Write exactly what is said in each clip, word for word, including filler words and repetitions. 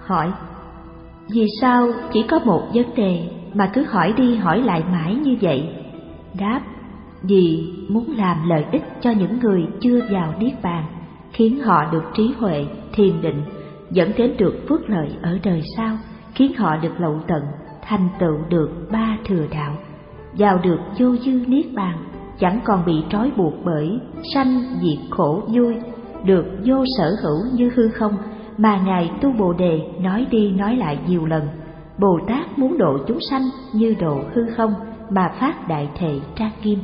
hỏi: vì sao chỉ có một vấn đề mà cứ hỏi đi hỏi lại mãi như vậy? Đáp: vì muốn làm lợi ích cho những người chưa vào niết bàn, khiến họ được trí huệ, thiền định, dẫn đến được phước lợi ở đời sau, khiến họ được lậu tận, thành tựu được ba thừa đạo, vào được vô dư niết bàn, chẳng còn bị trói buộc bởi sanh diệt khổ vui, được vô sở hữu như hư không mà Ngài Tu Bồ Đề nói đi nói lại nhiều lần. Bồ Tát muốn độ chúng sanh như độ hư không mà phát đại thệ trang nghiêm.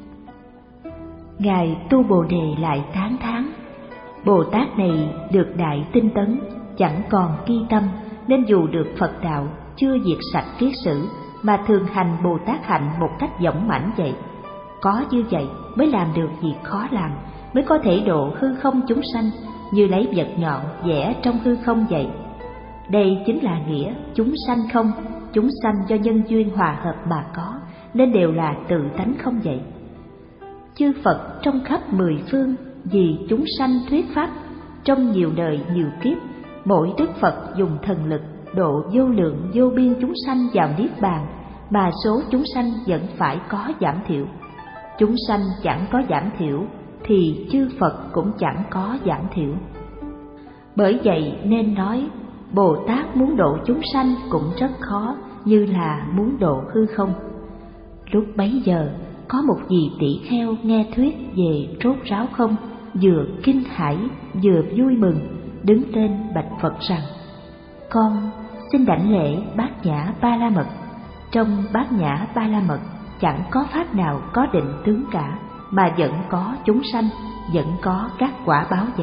Ngài Tu Bồ Đề lại tán thán: Bồ Tát này được đại tinh tấn, chẳng còn ki tâm, nên dù được Phật đạo chưa diệt sạch kiết sử mà thường hành Bồ Tát hạnh một cách dõng mãnh vậy. Có như vậy mới làm được việc khó làm, mới có thể độ hư không chúng sanh, như lấy vật nhọn vẽ trong hư không vậy. Đây chính là nghĩa chúng sanh không, chúng sanh do nhân duyên hòa hợp mà có, nên đều là tự tánh không vậy. Chư Phật trong khắp mười phương vì chúng sanh thuyết pháp, trong nhiều đời nhiều kiếp, mỗi Đức Phật dùng thần lực độ vô lượng vô biên chúng sanh vào niết bàn, mà số chúng sanh vẫn phải có giảm thiểu. Chúng sanh chẳng có giảm thiểu thì chư Phật cũng chẳng có giảm thiểu. Bởi vậy nên nói Bồ Tát muốn độ chúng sanh cũng rất khó, như là muốn độ hư không. Lúc bấy giờ có một vị tỷ kheo nghe thuyết về rốt ráo không, vừa kinh hãi vừa vui mừng, đứng lên bạch Phật rằng: con xin đảnh lễ Bát Nhã Ba La Mật. Trong Bát Nhã Ba La Mật chẳng có pháp nào có định tướng cả, mà vẫn có chúng sanh, vẫn có các quả báo vậy.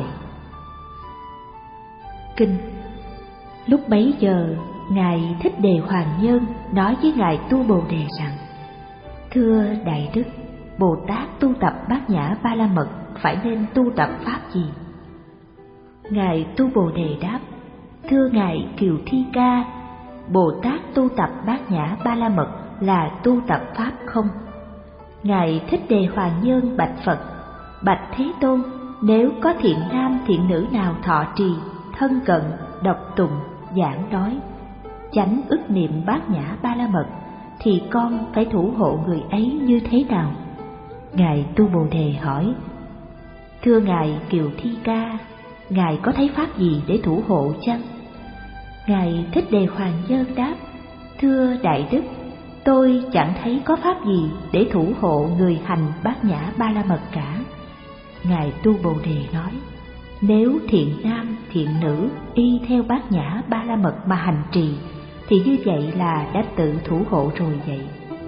Kinh. Lúc bấy giờ Ngài Thích Đề Hoàng Nhân nói với Ngài Tu Bồ Đề rằng: thưa Đại Đức, Bồ Tát tu tập Bát Nhã Ba La Mật phải nên tu tập pháp gì? Ngài Tu Bồ Đề đáp: thưa Ngài Kiều Thi Ca, Bồ Tát tu tập Bát Nhã Ba La Mật là tu tập pháp không. Ngài Thích Đề Hoàng Nhân bạch Phật: bạch Thế Tôn, nếu có thiện nam thiện nữ nào thọ trì, thân cận, đọc tụng, giảng nói, chánh ức niệm Bát Nhã Ba La Mật, thì con phải thủ hộ người ấy như thế nào? Ngài Tu Bồ Đề hỏi: thưa Ngài Kiều Thi Ca, Ngài có thấy pháp gì để thủ hộ chăng? Ngài Thích Đề Hoàng Nhân đáp: thưa Đại Đức, tôi chẳng thấy có pháp gì để thủ hộ người hành Bát Nhã Ba La Mật cả. Ngài Tu Bồ Đề nói: nếu thiện nam thiện nữ y theo Bát Nhã Ba La Mật mà hành trì, thì như vậy là đã tự thủ hộ rồi vậy.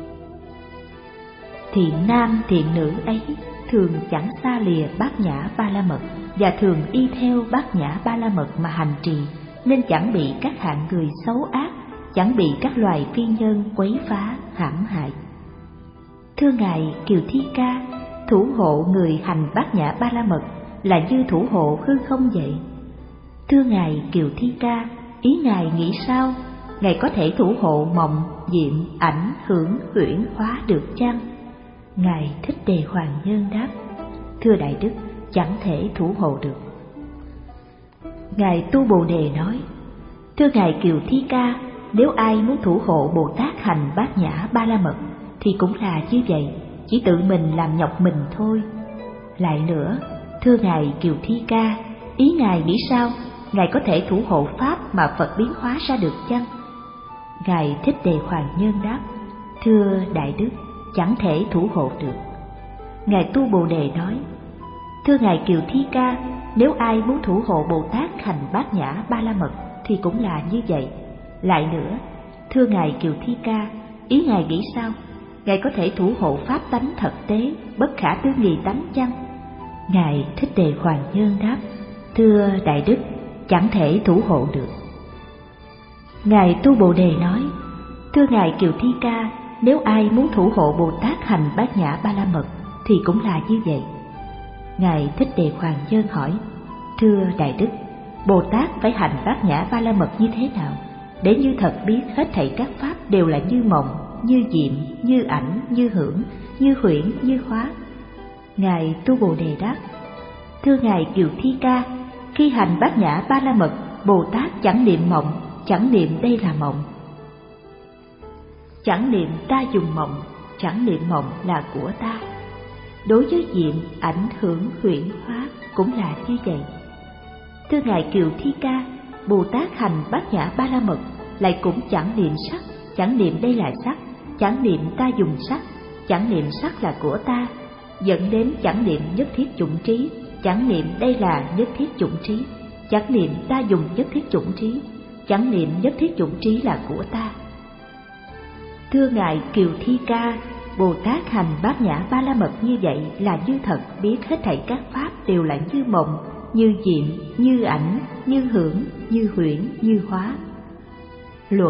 Thiện nam thiện nữ ấy thường chẳng xa lìa Bát Nhã Ba La Mật, và thường y theo Bát Nhã Ba La Mật mà hành trì, nên chẳng bị các hạng người xấu ác, chẳng bị các loài phi nhân quấy phá hãm hại. Thưa Ngài Kiều Thi Ca, thủ hộ người hành Bát Nhã Ba La Mật là như thủ hộ hư không vậy. Thưa Ngài Kiều Thi Ca, ý Ngài nghĩ sao? Ngài có thể thủ hộ mộng, diệm, ảnh, hưởng, huyễn, hóa được chăng? Ngài Thích Đề Hoàng Nhân đáp: thưa Đại Đức, chẳng thể thủ hộ được. Ngài Tu Bồ Đề nói: thưa Ngài Kiều Thi Ca, nếu ai muốn thủ hộ Bồ Tát hành Bát Nhã Ba La Mật thì cũng là như vậy, chỉ tự mình làm nhọc mình thôi. Lại nữa, thưa Ngài Kiều Thi Ca, ý Ngài nghĩ sao? Ngài có thể thủ hộ pháp mà Phật biến hóa ra được chăng? Ngài Thích Đề Hoàng Nhân đáp: thưa Đại Đức, chẳng thể thủ hộ được. Ngài Tu Bồ Đề nói: thưa Ngài Kiều Thi Ca, nếu ai muốn thủ hộ Bồ Tát hành Bát Nhã Ba La Mật thì cũng là như vậy. Lại nữa, thưa Ngài Kiều Thi Ca, ý Ngài nghĩ sao? Ngài có thể thủ hộ pháp tánh thật tế, bất khả tư nghị tánh chăng? Ngài Thích Đề Hoàng Nhân đáp: thưa Đại Đức, chẳng thể thủ hộ được. Ngài Tu Bồ Đề nói: thưa Ngài Kiều Thi Ca, nếu ai muốn thủ hộ Bồ Tát hành Bát Nhã Ba La Mật thì cũng là như vậy. Ngài Thích Đề Hoàng Nhân hỏi: thưa Đại Đức, Bồ Tát phải hành Bát Nhã Ba La Mật như thế nào, để như thật biết hết thảy các pháp đều là như mộng, như diệm, như ảnh, như hưởng, như huyễn, như hóa? Ngài Tu Bồ Đề đáp: thưa Ngài Kiều Thi Ca, khi hành Bát Nhã Ba La Mật Bồ Tát chẳng niệm mộng, chẳng niệm đây là mộng. Chẳng niệm ta dùng mộng, chẳng niệm mộng là của ta. Đối với diện, ảnh hưởng, huyễn hóa cũng là như vậy. Thưa Ngài Kiều Thi Ca, Bồ Tát hành Bát Nhã Ba La Mật lại cũng chẳng niệm sắc, chẳng niệm đây là sắc, chẳng niệm ta dùng sắc, chẳng niệm sắc là của ta, dẫn đến chẳng niệm nhất thiết chủng trí, chẳng niệm đây là nhất thiết chủng trí, chẳng niệm ta dùng nhất thiết chủng trí, chẳng niệm nhất thiết chủng trí là của ta. Thưa Ngài Kiều Thi Ca, Bồ Tát hành Bát Nhã Ba La Mật như vậy là như thật biết hết thảy các pháp đều là như mộng, như diệm, như ảnh, như hưởng, như huyễn, như hóa. Luận.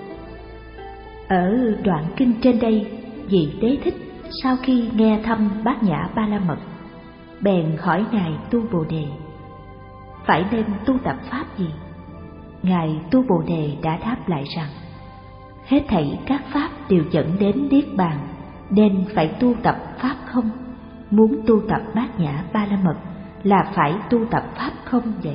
Ở đoạn kinh trên đây, vị Đế Thích sau khi nghe thăm Bát Nhã Ba La Mật, bèn hỏi Ngài Tu Bồ Đề, phải nên tu tập pháp gì? Ngài Tu Bồ Đề đã đáp lại rằng, hết thảy các pháp đều dẫn đến niết bàn, nên phải tu tập pháp không. Muốn tu tập Bát Nhã Ba La Mật là phải tu tập pháp không vậy.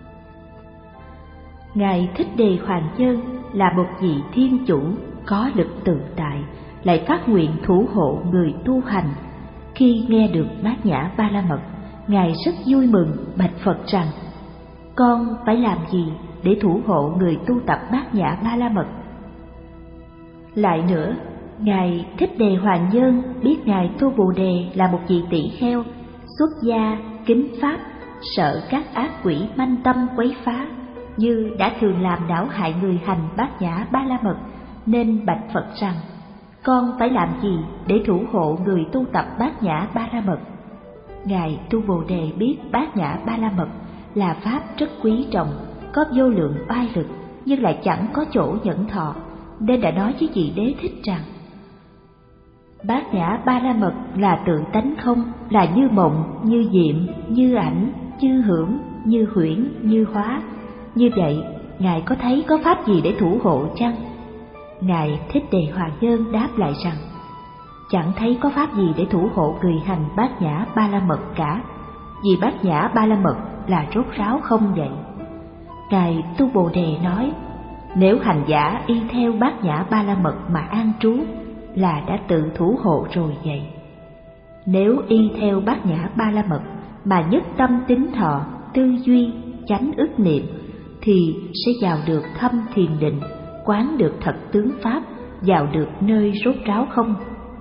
Ngài Thích Đề Hoàng Nhân là một vị thiên chủ có lực tự tại, lại phát nguyện thủ hộ người tu hành. Khi nghe được Bát Nhã Ba La Mật, Ngài rất vui mừng bạch Phật rằng, con phải làm gì để thủ hộ người tu tập Bát Nhã Ba La Mật? Lại nữa, Ngài Thích Đề Hoàng Nhân biết Ngài Tu Bồ Đề là một vị tỷ kheo, xuất gia, kính pháp, sợ các ác quỷ manh tâm quấy phá, như đã thường làm đảo hại người hành Bát Nhã Ba La Mật, nên bạch Phật rằng, con phải làm gì để thủ hộ người tu tập Bát Nhã Ba La Mật? Ngài Tu Bồ Đề biết Bát Nhã Ba La Mật là pháp rất quý trọng, có vô lượng oai lực, nhưng lại chẳng có chỗ nhẫn thọ, nên đã nói với vị Đế Thích rằng, Bát Nhã Ba La Mật là tự tánh không, là như mộng, như diệm, như ảnh, như hưởng, như huyễn, như hóa. Như vậy, Ngài có thấy có pháp gì để thủ hộ chăng? Ngài Thích Đề Hoàng Nhân đáp lại rằng, chẳng thấy có pháp gì để thủ hộ người hành Bát Nhã Ba La Mật cả, vì Bát Nhã Ba La Mật là rốt ráo không vậy. Ngài Tu Bồ Đề nói, nếu hành giả y theo Bát Nhã Ba La Mật mà an trú là đã tự thủ hộ rồi vậy. Nếu y theo Bát Nhã Ba La Mật mà nhất tâm tín thọ, tư duy, chánh ức niệm, thì sẽ vào được thâm thiền định, quán được thật tướng pháp, vào được nơi rốt ráo không.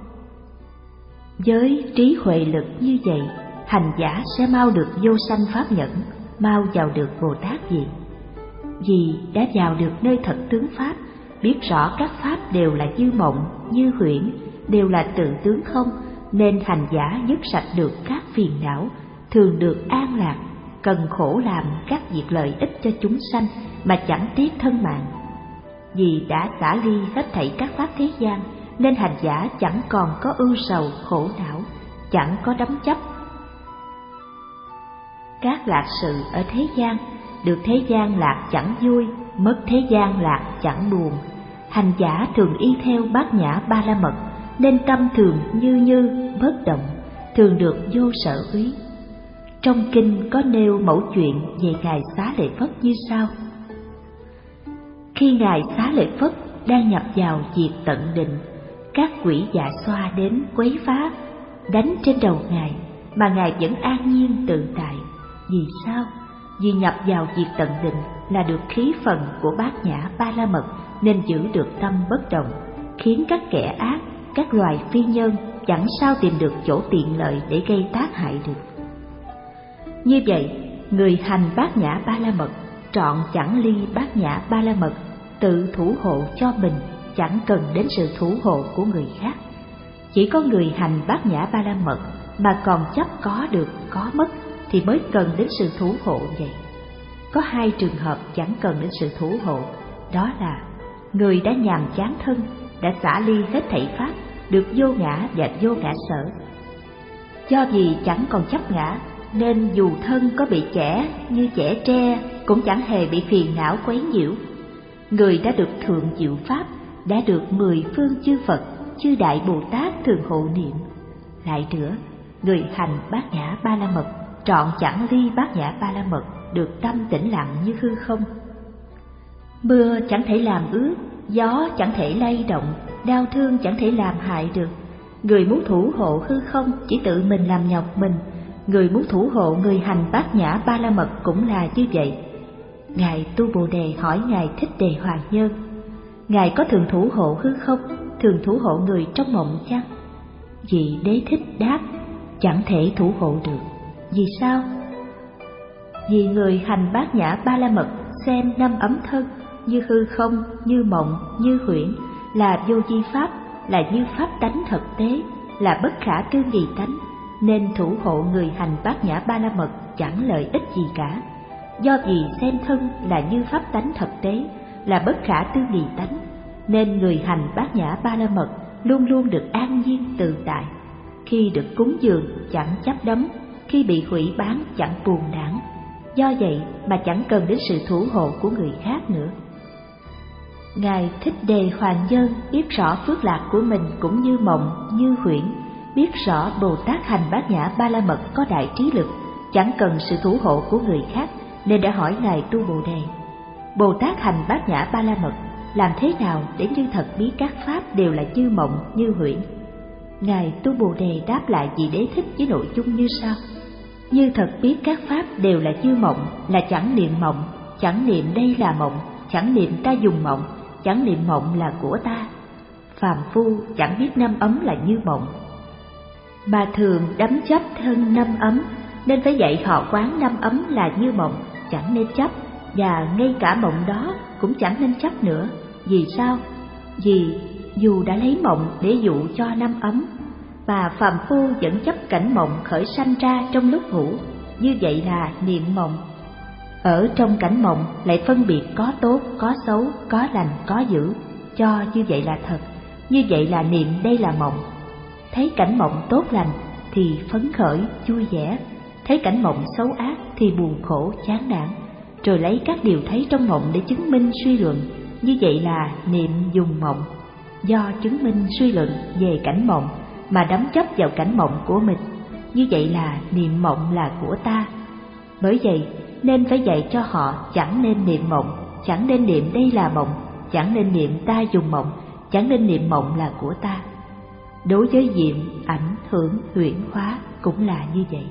Với trí huệ lực như vậy, hành giả sẽ mau được vô sanh pháp nhẫn, mau vào được Bồ Tát vị. Vì đã vào được nơi thật tướng pháp, biết rõ các pháp đều là như mộng, như huyễn, đều là tự tướng không, nên hành giả dứt sạch được các phiền não, thường được an lạc, cần khổ làm các việc lợi ích cho chúng sanh mà chẳng tiếc thân mạng. Vì đã xả ly hết thảy các pháp thế gian, nên hành giả chẳng còn có ưu sầu khổ não, chẳng có đắm chấp các lạc sự ở thế gian. Được thế gian lạc chẳng vui, mất thế gian lạc chẳng buồn. Hành giả thường y theo Bát Nhã Ba La Mật, nên tâm thường như như, bất động, thường được vô sở úy. Trong kinh có nêu mẫu chuyện về Ngài Xá Lợi Phất như sau. Khi Ngài Xá Lợi Phất đang nhập vào diệt tận định, các quỷ dạ xoa đến quấy phá, đánh trên đầu Ngài, mà Ngài vẫn an nhiên tự tại. Vì sao? Vì nhập vào diệt tận định là được khí phần của Bát Nhã Ba La Mật, nên giữ được tâm bất động, khiến các kẻ ác, các loài phi nhân chẳng sao tìm được chỗ tiện lợi để gây tác hại được. Như vậy, người hành Bát Nhã Ba La Mật trọn chẳng ly Bát Nhã Ba La Mật, tự thủ hộ cho mình, chẳng cần đến sự thủ hộ của người khác. Chỉ có người hành Bát Nhã Ba La Mật mà còn chấp có được có mất thì mới cần đến sự thủ hộ vậy. Có hai trường hợp chẳng cần đến sự thủ hộ, đó là người đã nhàm chán thân, đã xả ly hết thảy pháp, được vô ngã và vô ngã sở. Do vì chẳng còn chấp ngã, nên dù thân có bị chẻ như chẻ tre cũng chẳng hề bị phiền não quấy nhiễu. Người đã được thượng diệu pháp, đã được mười phương chư Phật, chư Đại Bồ Tát thường hộ niệm. Lại nữa, người hành Bát Nhã Ba La Mật trọn chẳng ly Bát Nhã Ba La Mật, được tâm tĩnh lặng như hư không. Mưa chẳng thể làm ướt, gió chẳng thể lay động, đau thương chẳng thể làm hại được. Người muốn thủ hộ hư không chỉ tự mình làm nhọc mình, người muốn thủ hộ người hành bát nhã ba la mật cũng là như vậy. Ngài Tu Bồ Đề hỏi Ngài Thích Đề Hoàng Nhân: Ngài có thường thủ hộ hư không, thường thủ hộ người trong mộng chăng? Vị Đế Thích đáp: chẳng thể thủ hộ được. Vì sao? Vì người hành bát nhã ba la mật xem năm ấm thân như hư không, như mộng, như huyễn, là vô vi pháp, là như pháp tánh thực tế, là bất khả tư nghị tánh, nên thủ hộ người hành bát nhã ba la mật chẳng lợi ích gì cả. Do vì xem thân là như pháp tánh thực tế, là bất khả tư nghị tánh, nên người hành bát nhã ba la mật luôn luôn được an nhiên tự tại. Khi được cúng dường chẳng chấp đắm, khi bị hủy bán chẳng buồn nản. Do vậy mà chẳng cần đến sự thủ hộ của người khác nữa. Ngài Thích Đề Hoàng Nhân biết rõ phước lạc của mình cũng như mộng, như huyễn, biết rõ Bồ Tát hành bát nhã ba la mật có đại trí lực, chẳng cần sự thủ hộ của người khác, nên đã hỏi Ngài Tu Bồ Đề: Bồ Tát hành bát nhã ba la mật làm thế nào để như thật biết các pháp đều là như mộng, như huyễn? Ngài Tu Bồ Đề đáp lại vị Đế Thích với nội dung như sau: Như thật biết các pháp đều là như mộng, là chẳng niệm mộng, chẳng niệm đây là mộng, chẳng niệm ta dùng mộng, chẳng niệm mộng là của ta. Phàm phu chẳng biết năm ấm là như mộng, mà thường đắm chấp thân năm ấm, nên phải dạy họ quán năm ấm là như mộng, chẳng nên chấp, và ngay cả mộng đó cũng chẳng nên chấp nữa. Vì sao? Vì dù đã lấy mộng để dụ cho năm ấm, mà phàm phu vẫn chấp cảnh mộng khởi sanh ra trong lúc ngủ, như vậy là niệm mộng. Ở trong cảnh mộng lại phân biệt có tốt, có xấu, có lành, có dữ, cho như vậy là thật, như vậy là niệm đây là mộng. Thấy cảnh mộng tốt lành thì phấn khởi, vui vẻ, thấy cảnh mộng xấu ác thì buồn khổ, chán nản, rồi lấy các điều thấy trong mộng để chứng minh suy luận, như vậy là niệm dùng mộng. Do chứng minh suy luận về cảnh mộng mà đắm chấp vào cảnh mộng của mình, như vậy là niệm mộng là của ta. Bởi vậy nên phải dạy cho họ chẳng nên niệm mộng, chẳng nên niệm đây là mộng, chẳng nên niệm ta dùng mộng, chẳng nên niệm mộng là của ta. Đối với diệm, ảnh, hưởng, huyễn hóa cũng là như vậy.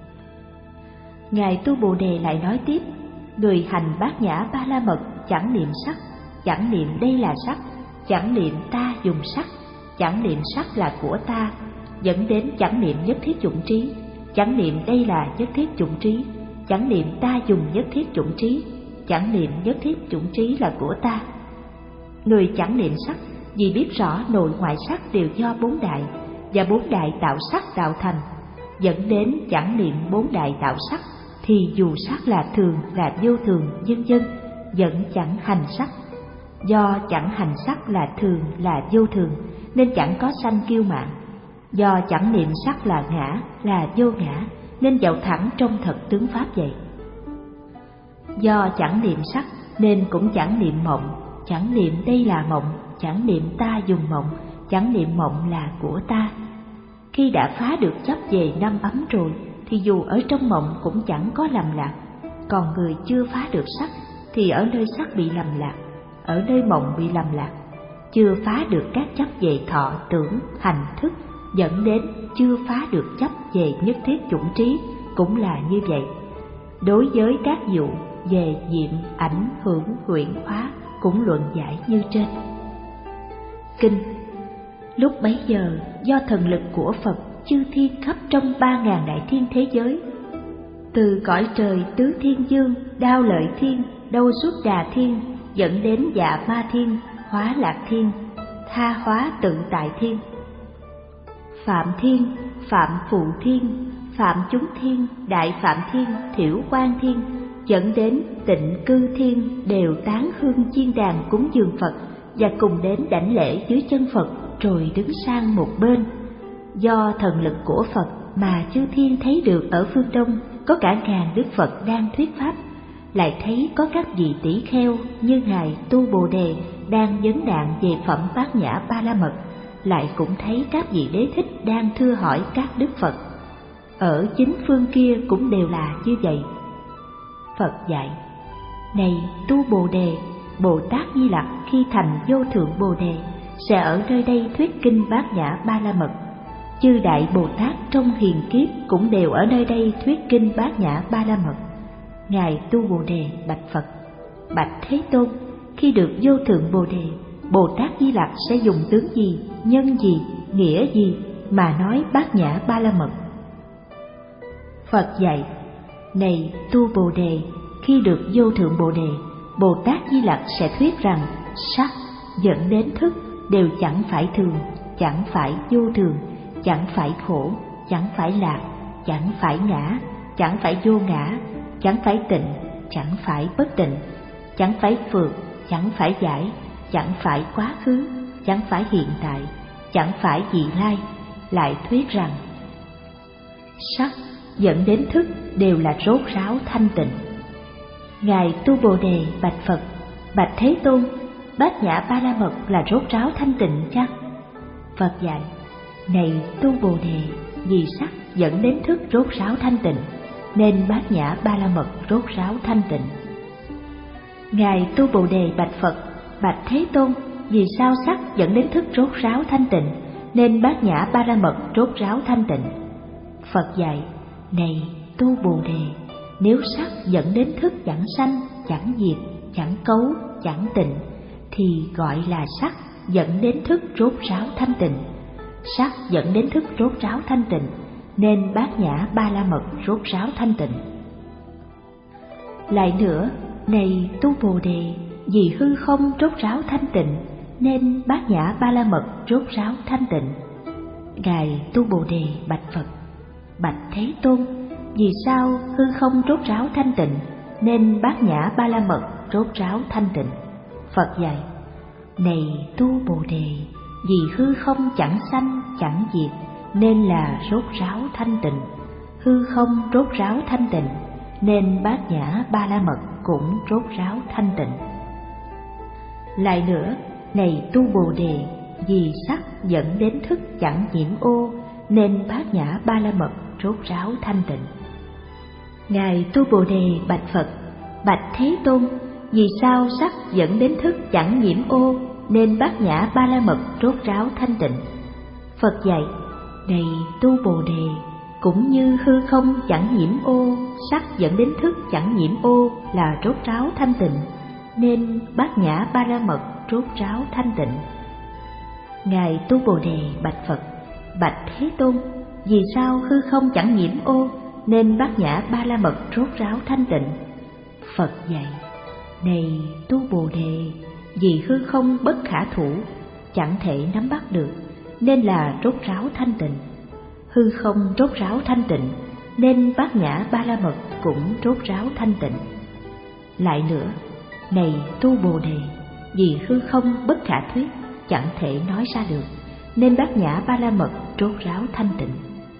Ngài Tu Bồ Đề lại nói tiếp: Người hành bát nhã ba la mật chẳng niệm sắc, chẳng niệm đây là sắc, chẳng niệm ta dùng sắc, chẳng niệm sắc là của ta, dẫn đến chẳng niệm nhất thiết chủng trí, chẳng niệm đây là nhất thiết chủng trí, chẳng niệm ta dùng nhất thiết chủng trí, chẳng niệm nhất thiết chủng trí là của ta. Người chẳng niệm sắc vì biết rõ nội ngoại sắc đều do bốn đại, và bốn đại tạo sắc tạo thành, dẫn đến chẳng niệm bốn đại tạo sắc, thì dù sắc là thường, là vô thường, vân vân, vẫn chẳng hành sắc. Do chẳng hành sắc là thường, là vô thường, nên chẳng có sanh kiêu mạn. Do chẳng niệm sắc là ngã, là vô ngã, nên dạo thẳng trong thật tướng pháp vậy. Do chẳng niệm sắc nên cũng chẳng niệm mộng, chẳng niệm đây là mộng, chẳng niệm ta dùng mộng, chẳng niệm mộng là của ta. Khi đã phá được chấp về năm ấm rồi thì dù ở trong mộng cũng chẳng có lầm lạc. Còn người chưa phá được sắc thì ở nơi sắc bị lầm lạc, ở nơi mộng bị lầm lạc. Chưa phá được các chấp về thọ, tưởng, hành, thức, dẫn đến chưa phá được chấp về nhất thiết chủng trí cũng là như vậy. Đối với các vụ về diệm, ảnh, hưởng, huyễn hóa cũng luận giải như trên. Kinh. Lúc bấy giờ do thần lực của Phật, chư thiên khắp trong ba ngàn đại thiên thế giới, từ cõi trời tứ thiên dương, đao lợi thiên, đâu xuất đà thiên, dẫn đến dạ ma thiên, hóa lạc thiên, tha hóa tự tại thiên, phạm thiên, phạm phụ thiên, phạm chúng thiên, đại phạm thiên, thiểu quan thiên, dẫn đến tịnh cư thiên, đều tán hương chiên đàn cúng dường Phật và cùng đến đảnh lễ dưới chân Phật, rồi đứng sang một bên. Do thần lực của Phật mà chư thiên thấy được ở phương Đông có cả ngàn Đức Phật đang thuyết pháp, lại thấy có các vị tỷ kheo như Ngài Tu Bồ Đề đang vấn đạn về phẩm bát nhã ba la mật, lại cũng thấy các vị Đế Thích đang thưa hỏi các Đức Phật. Ở chính phương kia cũng đều là như vậy. Phật dạy: Này Tu Bồ Đề, Bồ Tát Di Lặc khi thành vô thượng Bồ Đề sẽ ở nơi đây thuyết kinh Bát Nhã Ba La Mật. Chư đại Bồ Tát trong hiền kiếp cũng đều ở nơi đây thuyết kinh Bát Nhã Ba La Mật. Ngài Tu Bồ Đề bạch Phật: Bạch Thế Tôn, khi được vô thượng Bồ Đề, Bồ Tát Di Lặc sẽ dùng tướng gì, nhân gì, nghĩa gì mà nói Bát Nhã Ba La Mật? Phật dạy: Này Tu Bồ Đề, khi được vô thượng Bồ Đề, Bồ Tát Di Lặc sẽ thuyết rằng sắc dẫn đến thức đều chẳng phải thường, chẳng phải vô thường, chẳng phải khổ, chẳng phải lạc, chẳng phải ngã, chẳng phải vô ngã, chẳng phải tịnh, chẳng phải bất tịnh, chẳng phải phược, chẳng phải giải, chẳng phải quá khứ, chẳng phải hiện tại, chẳng phải vị lai. Lại thuyết rằng sắc dẫn đến thức đều là rốt ráo thanh tịnh. Ngài Tu Bồ Đề bạch Phật: Bạch Thế Tôn, Bát Nhã Ba La Mật là rốt ráo thanh tịnh chăng? Phật dạy: Này Tu Bồ Đề, vì sắc dẫn đến thức rốt ráo thanh tịnh, nên Bát Nhã Ba La Mật rốt ráo thanh tịnh. Ngài Tu Bồ Đề bạch Phật: Bạch Thế Tôn, vì sao sắc dẫn đến thức rốt ráo thanh tịnh, nên Bát Nhã Ba La Mật rốt ráo thanh tịnh? Phật dạy: Này Tu Bồ Đề, nếu sắc dẫn đến thức chẳng sanh, chẳng diệt, chẳng cấu, chẳng tịnh, thì gọi là sắc dẫn đến thức rốt ráo thanh tịnh. Sắc dẫn đến thức rốt ráo thanh tịnh, nên Bát Nhã Ba La Mật rốt ráo thanh tịnh. Lại nữa, này Tu Bồ Đề, vì hư không rốt ráo thanh tịnh, nên Bát Nhã Ba La Mật rốt ráo thanh tịnh. Ngài Tu Bồ Đề bạch Phật: Bạch Thế Tôn, vì sao hư không rốt ráo thanh tịnh, nên Bát Nhã Ba La Mật rốt ráo thanh tịnh? Phật dạy: Này Tu Bồ Đề, vì hư không chẳng sanh, chẳng diệt, nên là rốt ráo thanh tịnh. Hư không rốt ráo thanh tịnh, nên Bát Nhã Ba La Mật cũng rốt ráo thanh tịnh. Lại nữa, này Tu Bồ Đề, vì sắc dẫn đến thức chẳng nhiễm ô, nên Bát Nhã Ba La Mật rốt ráo thanh tịnh. Ngài Tu Bồ Đề bạch Phật: Bạch Thế Tôn, vì sao sắc dẫn đến thức chẳng nhiễm ô, nên Bát Nhã Ba La Mật rốt ráo thanh tịnh? Phật dạy: Này Tu Bồ Đề, cũng như hư không chẳng nhiễm ô, sắc dẫn đến thức chẳng nhiễm ô là rốt ráo thanh tịnh, nên Bát Nhã Ba La Mật rốt ráo thanh tịnh. Ngài Tu Bồ Đề bạch Phật: Bạch Thế Tôn, vì sao hư không chẳng nhiễm ô, nên Bát Nhã Ba La Mật rốt ráo thanh tịnh? Phật dạy: Này Tu Bồ Đề, vì hư không bất khả thủ, chẳng thể nắm bắt được, nên là rốt ráo thanh tịnh. Hư không rốt ráo thanh tịnh, nên Bát Nhã Ba La Mật cũng rốt ráo thanh tịnh. Lại nữa, này Tu Bồ Đề, vì hư không bất khả thuyết, chẳng thể nói ra được, nên Bát Nhã Ba La Mật rốt ráo thanh tịnh.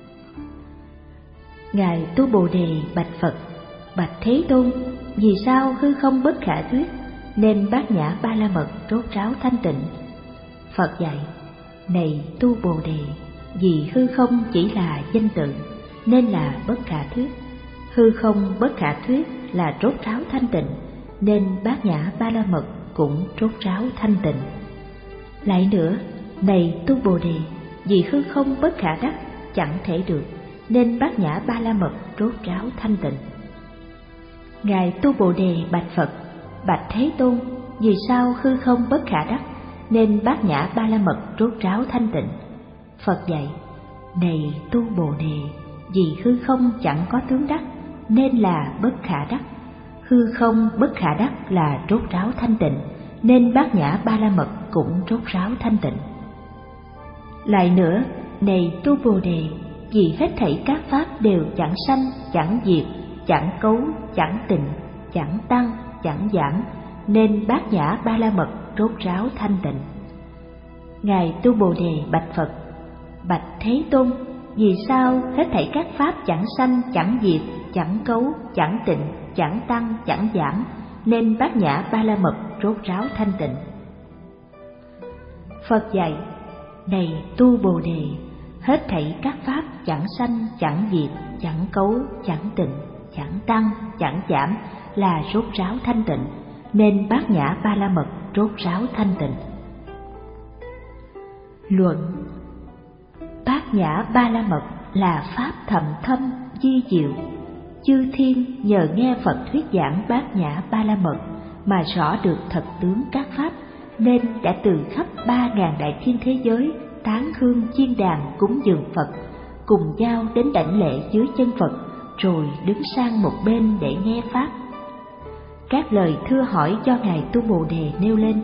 Ngài Tu Bồ Đề bạch Phật: Bạch Thế Tôn, vì sao hư không bất khả thuyết, nên Bát Nhã Ba La Mật rốt ráo thanh tịnh? Phật dạy: Này Tu Bồ Đề, vì hư không chỉ là danh tự, nên là bất khả thuyết. Hư không bất khả thuyết là rốt ráo thanh tịnh, nên Bát Nhã Ba La Mật cũng rốt ráo thanh tịnh. Lại nữa, này Tu Bồ Đề, vì hư không bất khả đắc, chẳng thể được, nên Bát Nhã Ba La Mật rốt ráo thanh tịnh. Ngài Tu Bồ Đề bạch Phật: Bạch Thế Tôn, vì sao hư không bất khả đắc, nên Bát Nhã Ba La Mật rốt ráo thanh tịnh? Phật dạy: Này Tu Bồ Đề, vì hư không chẳng có tướng đắc, nên là bất khả đắc. Hư không bất khả đắc là rốt ráo thanh tịnh, nên Bát Nhã Ba La Mật cũng rốt ráo thanh tịnh. Lại nữa, này Tu Bồ Đề, vì hết thảy các pháp đều chẳng sanh, chẳng diệt, chẳng cấu, chẳng tịnh, chẳng tăng, chẳng giảm, nên Bát Nhã Ba La Mật rốt ráo thanh tịnh. Ngài Tu Bồ Đề bạch Phật: Bạch Thế Tôn, vì sao hết thảy các pháp chẳng sanh, chẳng diệt, chẳng cấu, chẳng tịnh, chẳng tăng, chẳng giảm, nên Bát Nhã Ba La Mật rốt ráo thanh tịnh? Phật dạy: Này Tu Bồ Đề, hết thảy các pháp chẳng sanh, chẳng diệt, chẳng cấu, chẳng tịnh, chẳng tăng, chẳng giảm là rốt ráo thanh tịnh, nên Bát Nhã Ba La Mật rốt ráo thanh tịnh. Luận: Bát Nhã Ba La Mật là pháp thậm thâm di diệu. Chư thiên nhờ nghe Phật thuyết giảng Bát Nhã Ba La Mật mà rõ được thật tướng các pháp, nên đã từ khắp ba ngàn đại thiên thế giới tán hương chiên đàn cúng dường Phật, cùng nhau đến đảnh lễ dưới chân Phật, rồi đứng sang một bên để nghe pháp. Các lời thưa hỏi do Ngài Tu Bồ Đề nêu lên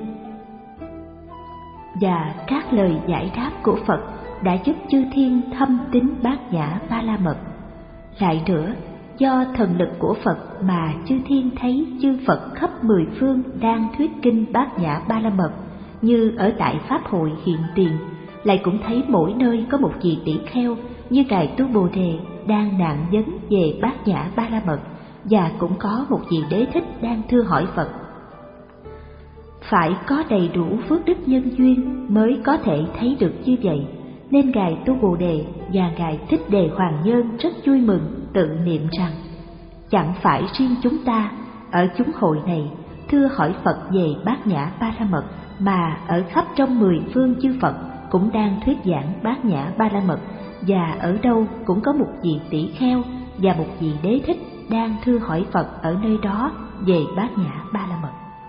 và các lời giải đáp của Phật đã giúp chư thiên thâm tín Bát Nhã Ba La Mật. Lại nữa, do thần lực của Phật mà chư thiên thấy chư Phật khắp mười phương đang thuyết kinh Bát Nhã Ba La Mật, như ở tại Pháp hội hiện tiền. Lại cũng thấy mỗi nơi có một vị tỷ kheo như Ngài Tu Bồ Đề đang nạn vấn về Bát Nhã Ba La Mật, và cũng có một vị đế thích đang thưa hỏi Phật. Phải có đầy đủ phước đức nhân duyên mới có thể thấy được như vậy, nên Ngài Tu Bồ Đề và Ngài Thích Đề Hoàng Nhân rất vui mừng, tự niệm rằng: chẳng phải riêng chúng ta ở chúng hội này thưa hỏi Phật về Bát Nhã Ba La Mật, mà ở khắp trong mười phương chư Phật cũng đang thuyết giảng Bát Nhã Ba La Mật, và ở đâu cũng có một vị tỷ kheo và một vị đế thích đang thưa hỏi Phật ở nơi đó về Bát Nhã Ba La Mật.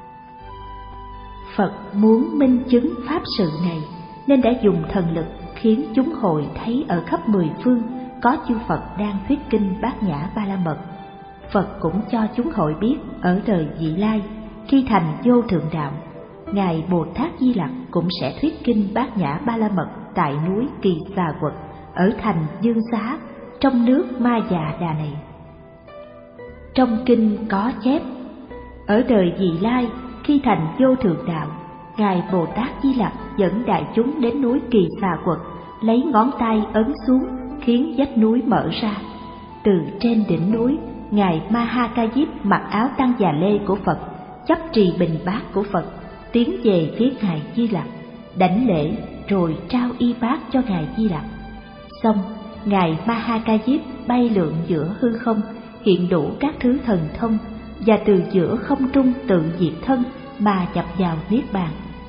Phật muốn minh chứng pháp sự này, nên đã dùng thần lực khiến chúng hội thấy ở khắp mười phương có chư Phật đang thuyết kinh Bát Nhã Ba La Mật. Phật cũng cho chúng hội biết ở đời vị lai, khi thành vô thượng đạo, Ngài Bồ Tát Di Lặc cũng sẽ thuyết kinh Bát Nhã Ba La Mật tại núi Kỳ Xà Quật, ở thành Dương Xá, trong nước Ma Già Đà này. Trong kinh có chép: ở đời vị lai, khi thành vô thượng đạo, Ngài Bồ Tát Di Lặc dẫn đại chúng đến núi Kỳ Xà Quật, lấy ngón tay ấn xuống khiến vách núi mở ra. Từ trên đỉnh núi, Ngài Ma Ha Ca Diếp mặc áo tăng già lê của Phật, chấp trì bình bát của Phật, tiến về phía Ngài Di Lặc, đảnh lễ rồi trao y bát cho Ngài Di Lặc. Xong, Ngài Ma Ha Ca Diếp bay lượn giữa hư không, hiện đủ các thứ thần thông, và từ giữa không trung tự diệt thân mà nhập vào niết bàn.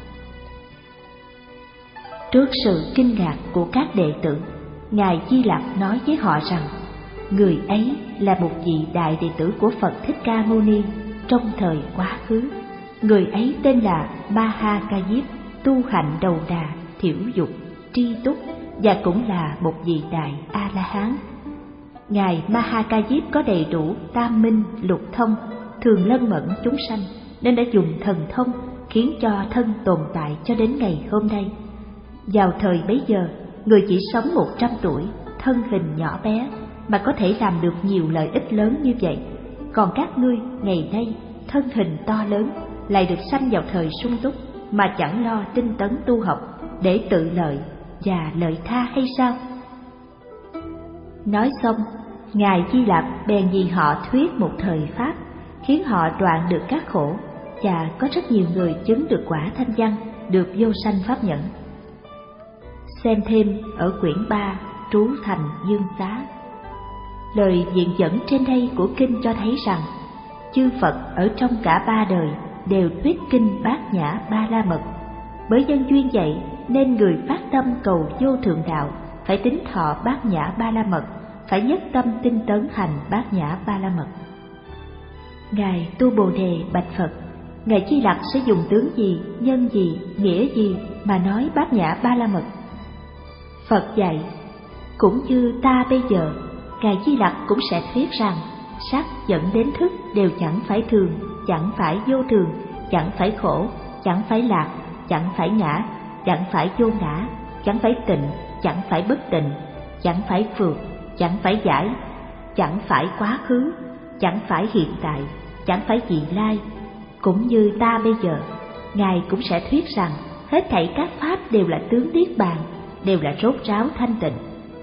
Trước sự kinh ngạc của các đệ tử, Ngài Di Lặc nói với họ rằng người ấy là một vị đại đệ tử của Phật Thích Ca Mâu Ni trong thời quá khứ. Người ấy tên là Ma Ha Ca Diếp, tu hạnh đầu đà, thiểu dục, tri túc, và cũng là một vị đại A La Hán. Ngài Ma Ha Ca Diếp có đầy đủ tam minh lục thông, thường lân mẫn chúng sanh, nên đã dùng thần thông khiến cho thân tồn tại cho đến ngày hôm nay. Vào thời bấy giờ, người chỉ sống một trăm tuổi, thân hình nhỏ bé, mà có thể làm được nhiều lợi ích lớn như vậy. Còn các ngươi ngày nay thân hình to lớn, lại được sanh vào thời sung túc, mà chẳng lo tinh tấn tu học để tự lợi và lợi tha hay sao? Nói xong, Ngài Di Lặc bèn vì họ thuyết một thời pháp, khiến họ đoạn được các khổ, và có rất nhiều người chứng được quả thanh văn, được vô sanh pháp nhẫn. Xem thêm ở quyển ba Trú Thành Dương Xá. Lời viện dẫn trên đây của kinh cho thấy rằng chư Phật ở trong cả ba đời đều thuyết kinh Bát Nhã Ba La Mật. Bởi nhân duyên vậy nên người phát tâm cầu vô thượng đạo phải tín thọ Bát Nhã Ba La Mật, phải nhất tâm tinh tấn hành Bát Nhã Ba La Mật. Ngài Tu Bồ Đề bạch Phật: Ngài Di Lặc sẽ dùng tướng gì, nhân gì, nghĩa gì mà nói Bát Nhã Ba La Mật? Phật dạy: cũng như ta bây giờ, Ngài Di Lặc cũng sẽ thuyết rằng sắc dẫn đến thức đều chẳng phải thường, chẳng phải vô thường, chẳng phải khổ, chẳng phải lạc, chẳng phải ngã, chẳng phải vô ngã, chẳng phải tịnh, chẳng phải bất tịnh, chẳng phải phược, chẳng phải giải, chẳng phải quá khứ, chẳng phải hiện tại, chẳng phải vị lai. Cũng như ta bây giờ, Ngài cũng sẽ thuyết rằng hết thảy các pháp đều là tướng niết bàn, đều là rốt ráo thanh tịnh.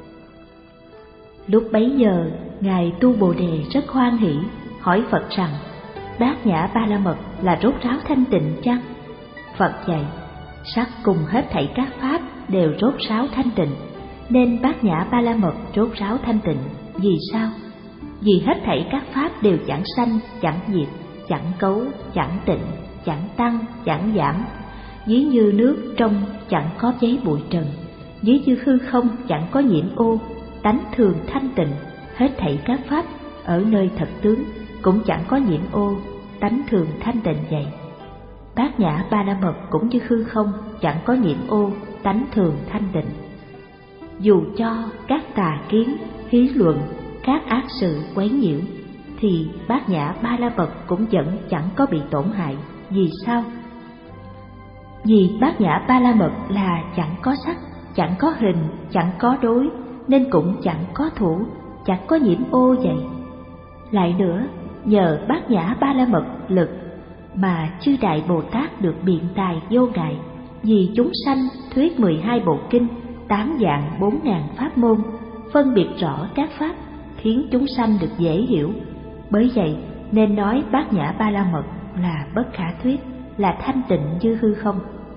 Lúc bấy giờ, Ngài Tu Bồ Đề rất hoan hỷ, hỏi Phật rằng: Bát Nhã Ba La Mật là rốt ráo thanh tịnh chăng? Phật dạy: sắc cùng hết thảy các pháp đều rốt ráo thanh tịnh, nên Bát Nhã Ba La Mật rốt ráo thanh tịnh. Vì sao? Vì hết thảy các pháp đều chẳng sanh, chẳng diệt, chẳng cấu, chẳng tịnh, chẳng tăng, chẳng giảm. Ví như nước trong chẳng có giấy bụi trần, ví như hư không chẳng có nhiễm ô, tánh thường thanh tịnh. Hết thảy các pháp ở nơi thật tướng cũng chẳng có nhiễm ô, tánh thường thanh tịnh vậy. Bát nhã ba la mật cũng như hư không chẳng có nhiễm ô, tánh thường thanh tịnh. Dù cho các tà kiến, hí luận, các ác sự quấy nhiễu, thì bát nhã ba la mật cũng vẫn chẳng có bị tổn hại. Vì sao? Vì bát nhã ba la mật là chẳng có sắc, chẳng có hình, chẳng có đối, nên cũng chẳng có thủ, chẳng có nhiễm ô vậy. Lại nữa, nhờ bát nhã ba la mật lực mà chư đại Bồ Tát được biện tài vô ngại, vì chúng sanh thuyết mười hai bộ kinh, tám dạng bốn ngàn pháp môn, phân biệt rõ các pháp, khiến chúng sanh được dễ hiểu. Bởi vậy nên nói bát nhã ba la mật là bất khả thuyết, là thanh tịnh như hư không.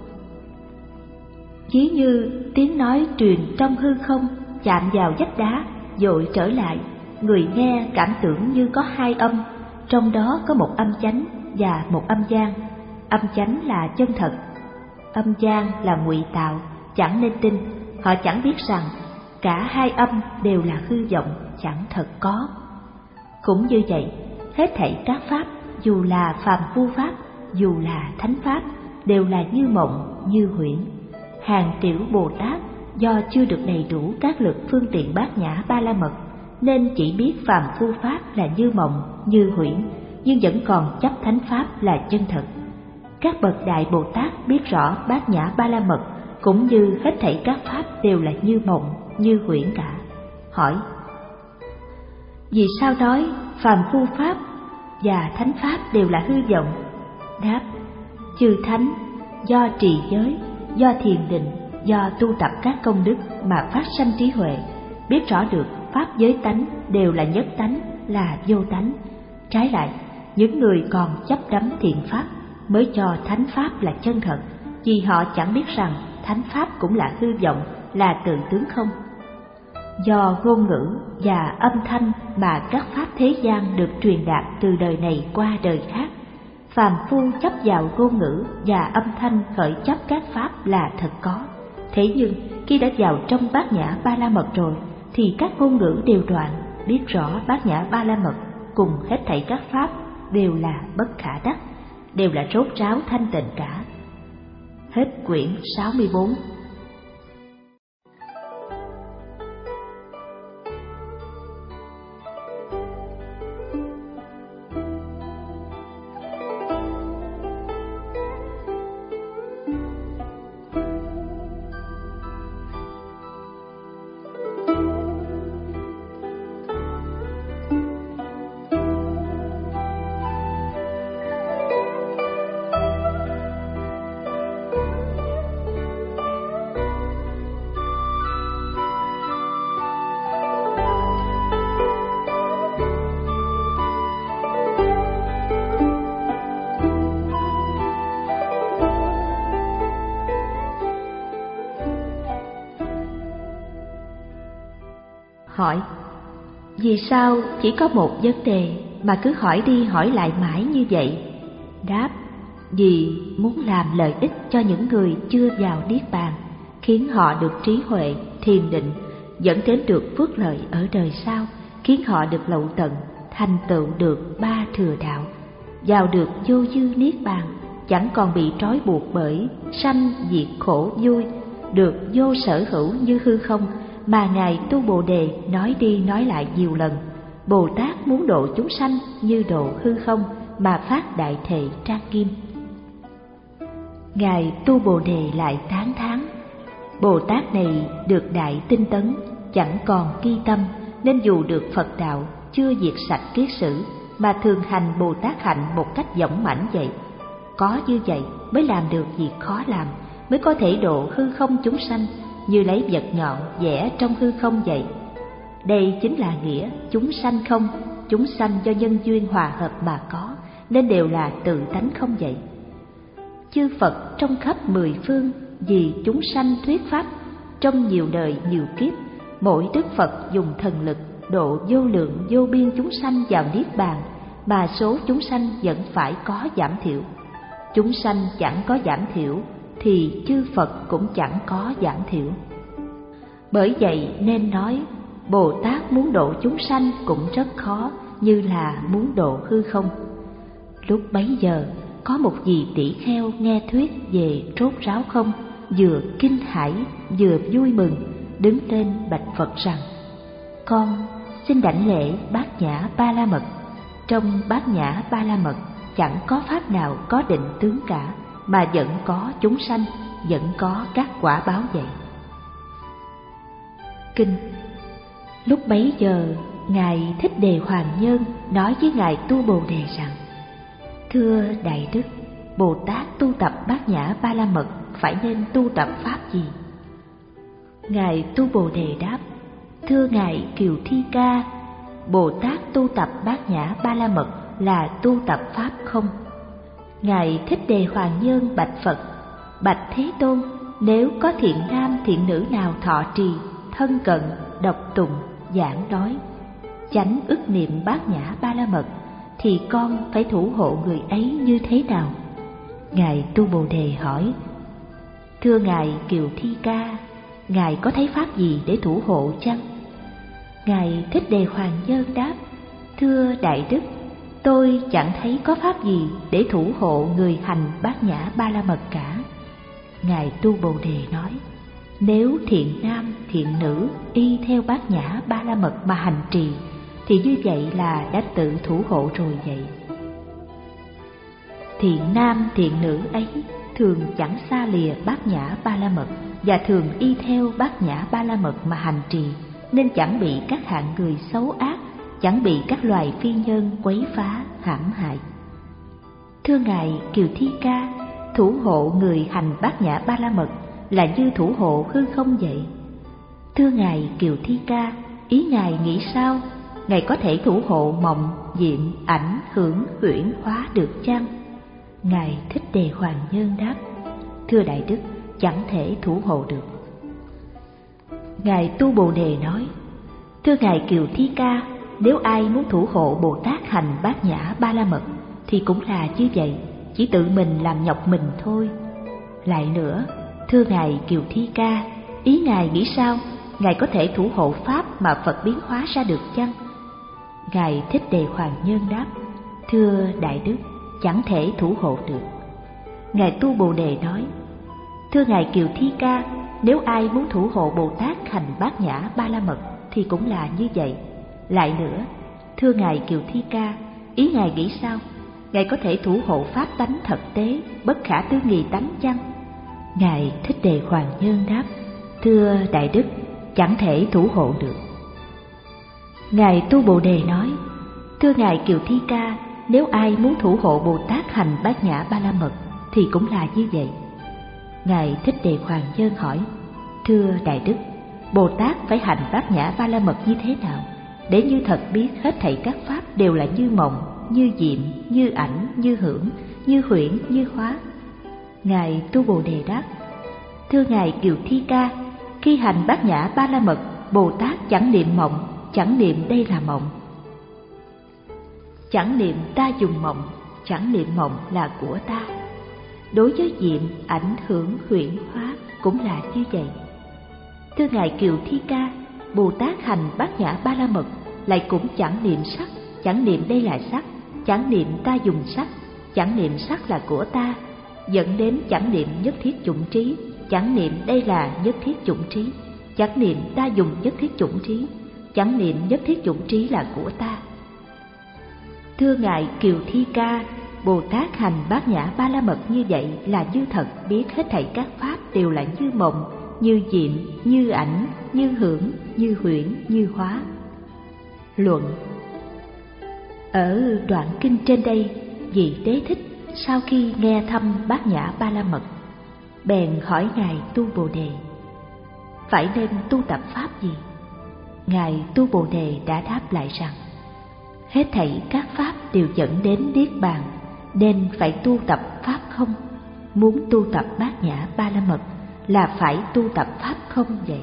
Ví như tiếng nói truyền trong hư không, chạm vào vách đá, dội trở lại, người nghe cảm tưởng như có hai âm, trong đó có một âm chánh và một âm gian. Âm chánh là chân thật, âm gian là ngụy tạo, chẳng nên tin. Họ chẳng biết rằng cả hai âm đều là hư vọng, chẳng thật có. Cũng như vậy, hết thảy các pháp, dù là phàm phu pháp, dù là thánh pháp, đều là như mộng, như huyễn. Hàng tiểu Bồ Tát do chưa được đầy đủ các lực phương tiện bát nhã ba la mật, nên chỉ biết phàm phu pháp là như mộng, như huyễn, nhưng vẫn còn chấp thánh pháp là chân thật. Các bậc đại Bồ Tát biết rõ bát nhã ba la mật, cũng như hết thảy các pháp đều là như mộng, như huyễn cả. Hỏi: vì sao nói phàm phu pháp và thánh pháp đều là hư vọng? Đáp: chư thánh do trì giới, do thiền định, do tu tập các công đức mà phát sanh trí huệ, biết rõ được pháp giới tánh đều là nhất tánh, là vô tánh. Trái lại, những người còn chấp đắm thiện pháp mới cho thánh pháp là chân thật, vì họ chẳng biết rằng thánh pháp cũng là hư vọng, là tự tướng không. Do ngôn ngữ và âm thanh mà các pháp thế gian được truyền đạt từ đời này qua đời khác, phàm phu chấp vào ngôn ngữ và âm thanh khởi chấp các pháp là thật có. Thế nhưng khi đã vào trong bát nhã ba la mật rồi, thì các ngôn ngữ đều đoạn, biết rõ bát nhã ba la mật cùng hết thảy các pháp đều là bất khả đắc, đều là rốt ráo thanh tịnh cả. Hết quyển sáu mươi bốn. Hỏi: vì sao chỉ có một vấn đề mà cứ hỏi đi hỏi lại mãi như vậy? Đáp: vì muốn làm lợi ích cho những người chưa vào niết bàn, khiến họ được trí huệ, thiền định, dẫn đến được phước lợi ở đời sau, khiến họ được lậu tận, thành tựu được ba thừa đạo, vào được vô dư niết bàn, chẳng còn bị trói buộc bởi sanh diệt khổ vui, được vô sở hữu như hư không, mà Ngài Tu Bồ Đề nói đi nói lại nhiều lần. Bồ Tát muốn độ chúng sanh như độ hư không, mà phát đại thệ trang nghiêm. Ngài Tu Bồ Đề lại tán thán: Bồ Tát này được đại tinh tấn, chẳng còn ki tâm, nên dù được Phật đạo chưa diệt sạch kiết sử, mà thường hành Bồ Tát hạnh một cách dõng mãnh vậy. Có như vậy mới làm được việc khó làm, mới có thể độ hư không chúng sanh, như lấy vật nhọn vẽ trong hư không vậy. Đây chính là nghĩa chúng sanh không, chúng sanh do nhân duyên hòa hợp mà có, nên đều là tự tánh không vậy. Chư Phật trong khắp mười phương vì chúng sanh thuyết pháp, trong nhiều đời nhiều kiếp, mỗi Đức Phật dùng thần lực độ vô lượng vô biên chúng sanh vào niết bàn, mà số chúng sanh vẫn phải có giảm thiểu. Chúng sanh chẳng có giảm thiểu thì chư Phật cũng chẳng có giảm thiểu. Bởi vậy nên nói Bồ Tát muốn độ chúng sanh cũng rất khó, như là muốn độ hư không. Lúc bấy giờ có một vị tỷ kheo nghe thuyết về rốt ráo không, vừa kinh hãi vừa vui mừng, đứng lên bạch Phật rằng: Con xin đảnh lễ Bát Nhã Ba La Mật. Trong Bát Nhã Ba La Mật chẳng có pháp nào có định tướng cả, mà vẫn có chúng sanh, vẫn có các quả báo vậy. Kinh. Lúc bấy giờ Ngài Thích Đề Hoàng Nhân nói với Ngài Tu Bồ Đề rằng: Thưa Đại Đức, Bồ Tát tu tập Bát Nhã Ba La Mật phải nên tu tập pháp gì? Ngài Tu Bồ Đề đáp: Thưa Ngài Kiều Thi Ca, Bồ Tát tu tập Bát Nhã Ba La Mật là tu tập pháp không. Ngài Thích Đề Hoàng Nhân bạch Phật: Bạch Thế Tôn, nếu có thiện nam thiện nữ nào thọ trì, thân cận, đọc tụng, giảng nói, chánh ức niệm Bát Nhã Ba La Mật, thì con phải thủ hộ người ấy như thế nào? Ngài Tu Bồ Đề hỏi: Thưa Ngài Kiều Thi Ca, Ngài có thấy pháp gì để thủ hộ chăng? Ngài Thích Đề Hoàng Nhân đáp: Thưa Đại Đức, tôi chẳng thấy có pháp gì để thủ hộ người hành Bát Nhã Ba La Mật cả. Ngài Tu Bồ Đề nói: Nếu thiện nam thiện nữ y theo Bát Nhã Ba La Mật mà hành trì, thì như vậy là đã tự thủ hộ rồi vậy. Thiện nam thiện nữ ấy thường chẳng xa lìa Bát Nhã Ba La Mật và thường y theo Bát Nhã Ba La Mật mà hành trì, nên chẳng bị các hạng người xấu ác, chẳng bị các loài phi nhân quấy phá hãm hại. Thưa Ngài Kiều Thi Ca, thủ hộ người hành Bát Nhã Ba La Mật là như thủ hộ hư không vậy. Thưa Ngài Kiều Thi Ca, ý Ngài nghĩ sao? Ngài có thể thủ hộ mộng, diệm, ảnh, hưởng, huyễn, hóa được chăng? Ngài Thích Đề Hoàng Nhân đáp: Thưa Đại Đức, chẳng thể thủ hộ được. Ngài Tu Bồ Đề nói: Thưa Ngài Kiều Thi Ca, nếu ai muốn thủ hộ Bồ Tát hành Bát Nhã Ba La Mật thì cũng là như vậy, chỉ tự mình làm nhọc mình thôi. Lại nữa, thưa Ngài Kiều Thi Ca, ý Ngài nghĩ sao? Ngài có thể thủ hộ pháp mà Phật biến hóa ra được chăng? Ngài Thích Đề Hoàng Nhân đáp: Thưa Đại Đức, chẳng thể thủ hộ được. Ngài Tu Bồ Đề nói: Thưa Ngài Kiều Thi Ca, nếu ai muốn thủ hộ Bồ Tát hành Bát Nhã Ba La Mật thì cũng là như vậy. Lại nữa, thưa Ngài Kiều Thi Ca, ý Ngài nghĩ sao? Ngài có thể thủ hộ pháp tánh thật tế, bất khả tư nghị tánh chăng? Ngài Thích Đề Hoàng Nhân đáp: Thưa Đại Đức, chẳng thể thủ hộ được. Ngài Tu Bồ Đề nói: Thưa Ngài Kiều Thi Ca, nếu ai muốn thủ hộ Bồ Tát hành Bát Nhã Ba La Mật thì cũng là như vậy. Ngài Thích Đề Hoàng Nhân hỏi: Thưa Đại Đức, Bồ Tát phải hành Bát Nhã Ba La Mật như thế nào, để như thật biết hết thảy các pháp đều là như mộng, như diệm, như ảnh, như hưởng, như huyễn, như hóa? Ngài Tu Bồ Đề đáp: Thưa Ngài Kiều Thi Ca, khi hành Bát Nhã Ba La Mật, Bồ Tát chẳng niệm mộng, chẳng niệm đây là mộng, chẳng niệm ta dùng mộng, chẳng niệm mộng là của ta. Đối với diệm, ảnh, hưởng, huyễn, hóa cũng là như vậy. Thưa Ngài Kiều Thi Ca, Bồ Tát hành Bát Nhã Ba La Mật lại cũng chẳng niệm sắc, chẳng niệm đây là sắc, chẳng niệm ta dùng sắc, chẳng niệm sắc là của ta, dẫn đến chẳng niệm nhất thiết chủng trí, chẳng niệm đây là nhất thiết chủng trí, chẳng niệm ta dùng nhất thiết chủng trí, chẳng niệm nhất thiết chủng trí là của ta. Thưa Ngài Kiều Thi Ca, Bồ Tát hành Bát Nhã Ba La Mật như vậy là như thật biết hết thảy các pháp đều là như mộng, như diệm, như ảnh, như hưởng, như huyễn, như hóa. Luận. Ở đoạn kinh trên đây, vị Đế Thích sau khi nghe thăm Bát Nhã Ba La Mật, bèn hỏi Ngài Tu Bồ Đề: phải nên tu tập pháp gì? Ngài Tu Bồ Đề đã đáp lại rằng: hết thảy các pháp đều dẫn đến niết bàn, nên phải tu tập pháp không. Muốn tu tập Bát Nhã Ba La Mật là phải tu tập pháp không vậy.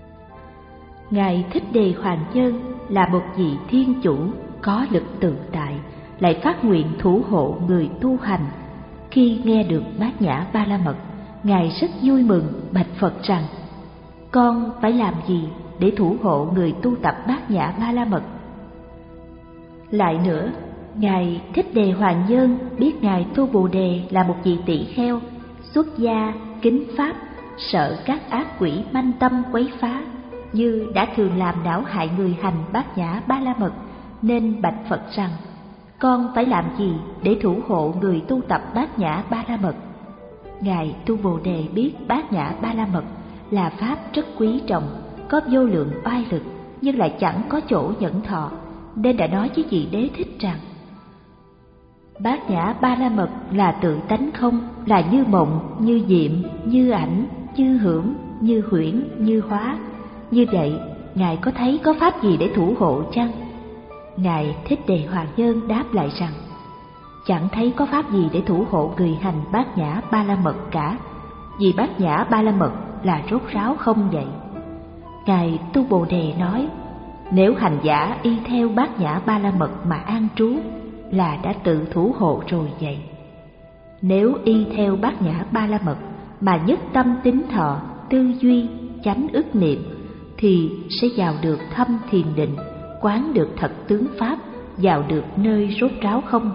Ngài Thích Đề Hoàng Nhân là một vị thiên chủ có lực tự tại, lại phát nguyện thủ hộ người tu hành. Khi nghe được Bát Nhã Ba La Mật, Ngài rất vui mừng bạch Phật rằng: con phải làm gì để thủ hộ người tu tập Bát Nhã Ba La Mật? Lại nữa, Ngài Thích Đề Hoàng Nhân biết Ngài Tu Bồ Đề là một vị tỳ kheo, xuất gia, kính pháp, sợ các ác quỷ manh tâm quấy phá, như đã thường làm đảo hại người hành Bát Nhã Ba La Mật, nên bạch Phật rằng: con phải làm gì để thủ hộ người tu tập Bát Nhã Ba La Mật? Ngài Tu Bồ Đề biết Bát Nhã Ba La Mật là pháp rất quý trọng, có vô lượng oai lực, nhưng lại chẳng có chỗ nhẫn thọ, nên đã nói với vị Đế Thích rằng: Bát Nhã Ba La Mật là tự tánh không, là như mộng, như diệm, như ảnh, như hưởng, như huyễn, như hóa. Như vậy, Ngài có thấy có pháp gì để thủ hộ chăng? Ngài Thích Đề Hoàng Nhân đáp lại rằng: chẳng thấy có pháp gì để thủ hộ người hành Bát Nhã Ba La Mật cả, vì Bát Nhã Ba La Mật là rốt ráo không vậy. Ngài Tu Bồ Đề nói: nếu hành giả y theo Bát Nhã Ba La Mật mà an trú là đã tự thủ hộ rồi vậy. Nếu y theo Bát Nhã Ba La Mật mà nhất tâm tín thọ, tư duy, chánh ức niệm, thì sẽ vào được thâm thiền định, quán được thật tướng pháp, vào được nơi rốt ráo không.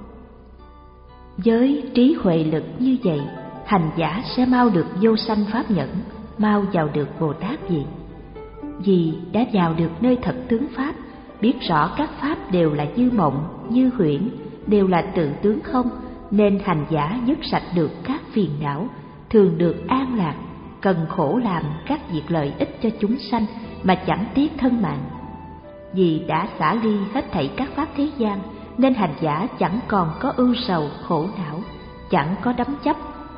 Với trí huệ lực như vậy, hành giả sẽ mau được vô sanh pháp nhẫn, mau vào được Bồ Tát vị. Vì đã vào được nơi thật tướng pháp, biết rõ các pháp đều là như mộng, như huyễn, đều là tự tướng không, nên hành giả dứt sạch được các phiền não, thường được an lạc, cần khổ làm các việc lợi ích cho chúng sanh mà chẳng tiếc thân mạng. Vì đã xả ly hết thảy các pháp thế gian, nên hành giả chẳng còn có ưu sầu khổ não, chẳng có đắm chấp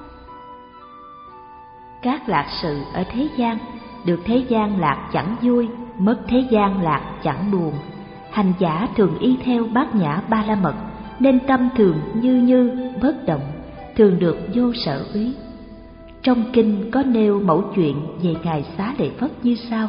các lạc sự ở thế gian. Được thế gian lạc chẳng vui, mất thế gian lạc chẳng buồn. Hành giả thường y theo Bát Nhã Ba La Mật, nên tâm thường như như bất động, thường được vô sở úy. Trong kinh có nêu mẫu chuyện về Ngài Xá Lợi Phất như sau: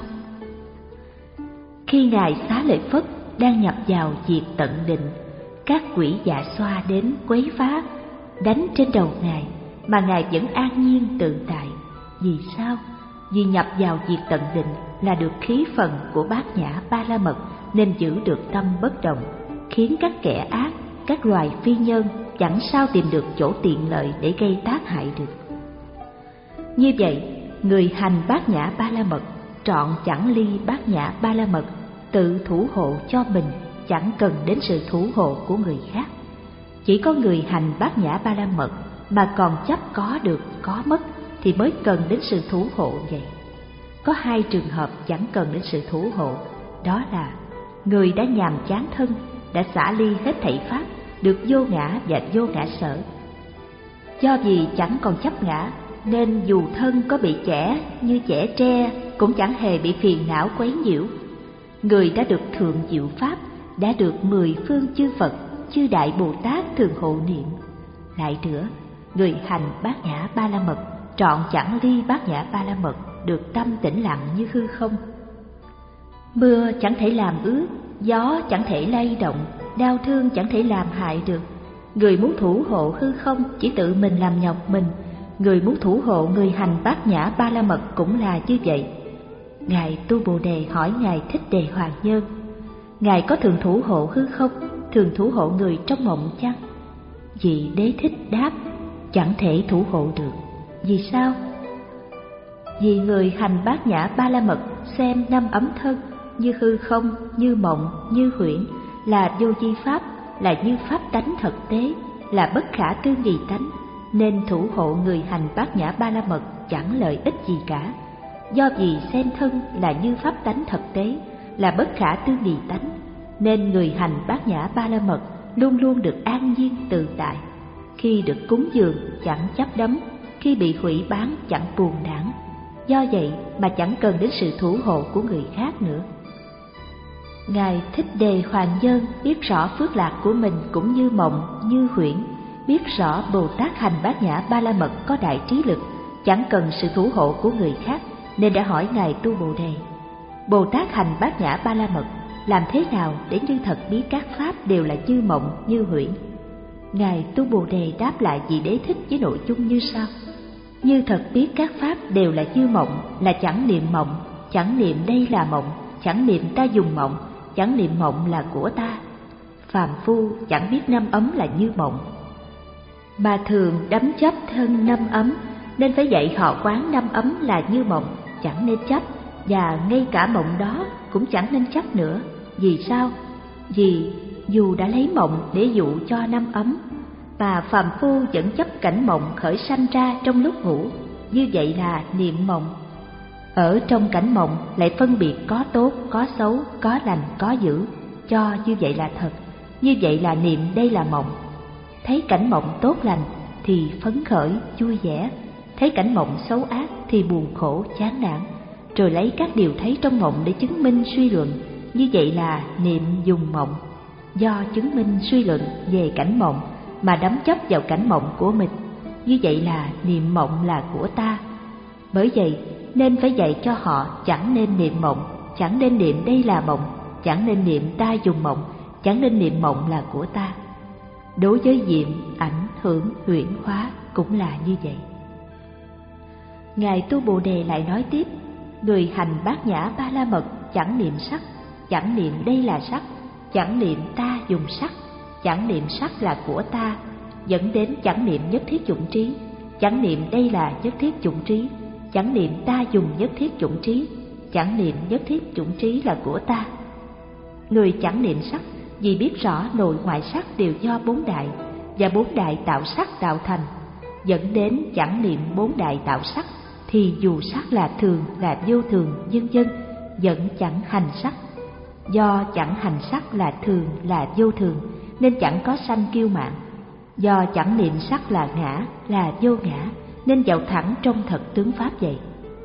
khi Ngài Xá Lợi Phất đang nhập vào việc tận định, các quỷ dạ xoa đến quấy phá, đánh trên đầu Ngài, mà Ngài vẫn an nhiên tự tại. Vì sao? Vì nhập vào việc tận định là được khí phần của Bát Nhã Ba La Mật, nên giữ được tâm bất động, khiến các kẻ ác, các loài phi nhân chẳng sao tìm được chỗ tiện lợi để gây tác hại được. Như vậy, người hành Bát Nhã Ba La Mật trọn chẳng ly Bát Nhã Ba La Mật, tự thủ hộ cho mình, chẳng cần đến sự thủ hộ của người khác. Chỉ có người hành Bát Nhã Ba La Mật mà còn chấp có được có mất thì mới cần đến sự thủ hộ vậy. Có hai trường hợp chẳng cần đến sự thủ hộ, đó là người đã nhàm chán thân, đã xả ly hết thảy pháp, được vô ngã và vô ngã sở. Do vì chẳng còn chấp ngã, nên dù thân có bị chẻ như chẻ tre cũng chẳng hề bị phiền não quấy nhiễu. Người đã được thượng diệu pháp, đã được mười phương chư Phật, chư Đại Bồ Tát thường hộ niệm. Lại nữa, người hành Bát Nhã Ba La Mật trọn chẳng ly Bát Nhã Ba La Mật, được tâm tĩnh lặng như hư không. Mưa chẳng thể làm ướt, gió chẳng thể lay động, đau thương chẳng thể làm hại được. Người muốn thủ hộ hư không chỉ tự mình làm nhọc mình, người muốn thủ hộ người hành Bát Nhã Ba La Mật cũng là như vậy. Ngài Tu Bồ Đề hỏi Ngài Thích Đề Hoàng Nhân: Ngài có thường thủ hộ hư không, thường thủ hộ người trong mộng chăng? Vị Đế Thích đáp: chẳng thể thủ hộ được. Vì sao? Vì người hành Bát Nhã Ba La Mật xem năm ấm thân như hư không, như mộng, như huyễn, là vô vi pháp, là như pháp tánh thực tế, là bất khả tư nghị tánh, nên thủ hộ người hành Bát Nhã Ba La Mật chẳng lợi ích gì cả. Do vì xem thân là như pháp tánh thực tế, là bất khả tư nghị tánh, nên người hành Bát Nhã Ba La Mật luôn luôn được an nhiên tự tại. Khi được cúng dường chẳng chấp đắm, khi bị hủy bán chẳng buồn nản. Do vậy mà chẳng cần đến sự thủ hộ của người khác nữa. Ngài Thích Đề Hoàng Nhân biết rõ phước lạc của mình cũng như mộng, như huyễn, biết rõ Bồ Tát hành Bát Nhã Ba La Mật có đại trí lực, chẳng cần sự thủ hộ của người khác, nên đã hỏi Ngài Tu Bồ Đề: Bồ Tát hành Bát Nhã Ba La Mật làm thế nào để như thật biết các pháp đều là như mộng, như huyễn? Ngài Tu Bồ Đề đáp lại vị Đế Thích với nội dung như sau: như thật biết các pháp đều là như mộng, là chẳng niệm mộng, chẳng niệm đây là mộng, chẳng niệm ta dùng mộng, chẳng niệm mộng là của ta. Phàm phu chẳng biết năm ấm là như mộng, mà thường đắm chấp thân năm ấm, nên phải dạy họ quán năm ấm là như mộng, chẳng nên chấp, và ngay cả mộng đó cũng chẳng nên chấp nữa. Vì sao? Vì dù đã lấy mộng để dụ cho năm ấm, mà phàm phu vẫn chấp cảnh mộng khởi sanh ra trong lúc ngủ, như vậy là niệm mộng. Ở trong cảnh mộng lại phân biệt có tốt, có xấu, có lành, có dữ, cho như vậy là thật, như vậy là niệm đây là mộng. Thấy cảnh mộng tốt lành thì phấn khởi, vui vẻ, thấy cảnh mộng xấu ác thì buồn khổ, chán nản, rồi lấy các điều thấy trong mộng để chứng minh suy luận, như vậy là niệm dùng mộng. Do chứng minh suy luận về cảnh mộng mà đắm chấp vào cảnh mộng của mình, như vậy là niệm mộng là của ta. Bởi vậy nên phải dạy cho họ chẳng nên niệm mộng, chẳng nên niệm đây là mộng, chẳng nên niệm ta dùng mộng, chẳng nên niệm mộng là của ta. Đối với diệm, ảnh, hưởng, huyễn, hóa cũng là như vậy. Ngài Tu Bồ Đề lại nói tiếp: người hành bát nhã ba la mật chẳng niệm sắc, chẳng niệm đây là sắc, chẳng niệm ta dùng sắc, chẳng niệm sắc là của ta, dẫn đến chẳng niệm nhất thiết dụng trí, chẳng niệm đây là nhất thiết dụng trí, chẳng niệm ta dùng nhất thiết dụng trí, chẳng niệm nhất thiết dụng trí là của ta. Người chẳng niệm sắc vì biết rõ nội ngoại sắc đều do bốn đại, và bốn đại tạo sắc tạo thành, dẫn đến chẳng niệm bốn đại tạo sắc, thì dù sắc là thường, là vô thường, vân vân, vẫn chẳng hành sắc. Do chẳng hành sắc là thường, là vô thường, nên chẳng có sanh kiêu mạn. Do chẳng niệm sắc là ngã, là vô ngã, nên vào thẳng trong thật tướng pháp vậy.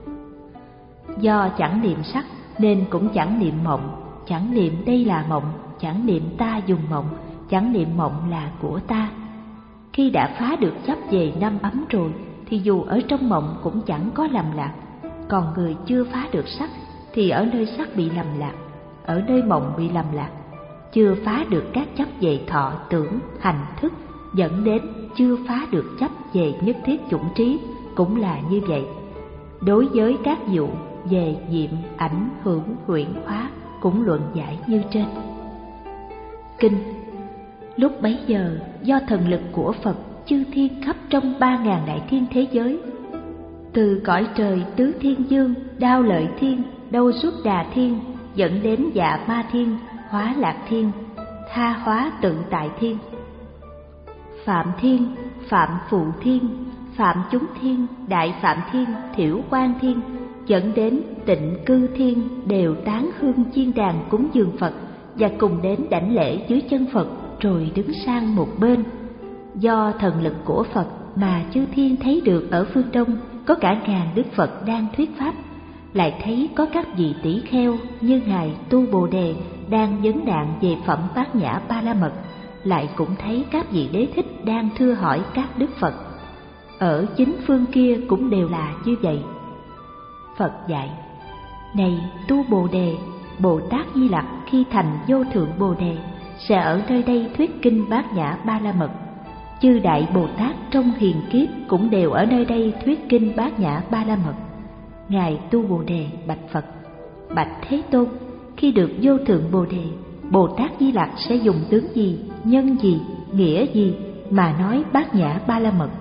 Do chẳng niệm sắc nên cũng chẳng niệm mộng, chẳng niệm đây là mộng, chẳng niệm ta dùng mộng, chẳng niệm mộng là của ta. Khi đã phá được chấp về năm ấm rồi thì dù ở trong mộng cũng chẳng có lầm lạc. Còn người chưa phá được sắc thì ở nơi sắc bị lầm lạc, ở nơi mộng bị lầm lạc. Chưa phá được các chấp về thọ, tưởng, hành, thức, dẫn đến chưa phá được chấp về nhất thiết chủng trí cũng là như vậy. Đối với các vụ về diệm, ảnh, hưởng, huyễn, hóa cũng luận giải như trên. Kinh: lúc bấy giờ do thần lực của Phật, chư thiên khắp trong ba ngàn đại thiên thế giới, từ cõi trời tứ thiên dương, đao lợi thiên, đâu xuất đà thiên, dẫn đến dạ ma thiên, hóa lạc thiên, tha hóa tự tại thiên, phạm thiên, phạm phụ thiên, phạm chúng thiên, đại phạm thiên, thiểu quan thiên, dẫn đến tịnh cư thiên, đều tán hương chiên đàn cúng dường Phật và cùng đến đảnh lễ dưới chân Phật, rồi đứng sang một bên. Do thần lực của Phật mà chư thiên thấy được ở phương Đông có cả ngàn Đức Phật đang thuyết pháp, lại thấy có các vị tỷ kheo như ngài Tu Bồ Đề đang vấn nạn về phẩm bát nhã ba la mật, lại cũng thấy các vị Đế Thích đang thưa hỏi các Đức Phật. Ở chính phương kia cũng đều là như vậy. Phật dạy: này Tu Bồ Đề, Bồ Tát Di Lặc khi thành vô thượng Bồ Đề sẽ ở nơi đây thuyết kinh bát nhã ba la mật. Chư đại Bồ Tát trong hiền kiếp cũng đều ở nơi đây thuyết kinh bát nhã ba la mật. Ngài Tu Bồ Đề bạch Phật: bạch Thế Tôn, khi được vô thượng Bồ Đề, Bồ Tát Di Lặc sẽ dùng tướng gì, nhân gì, nghĩa gì mà nói bát nhã ba la mật?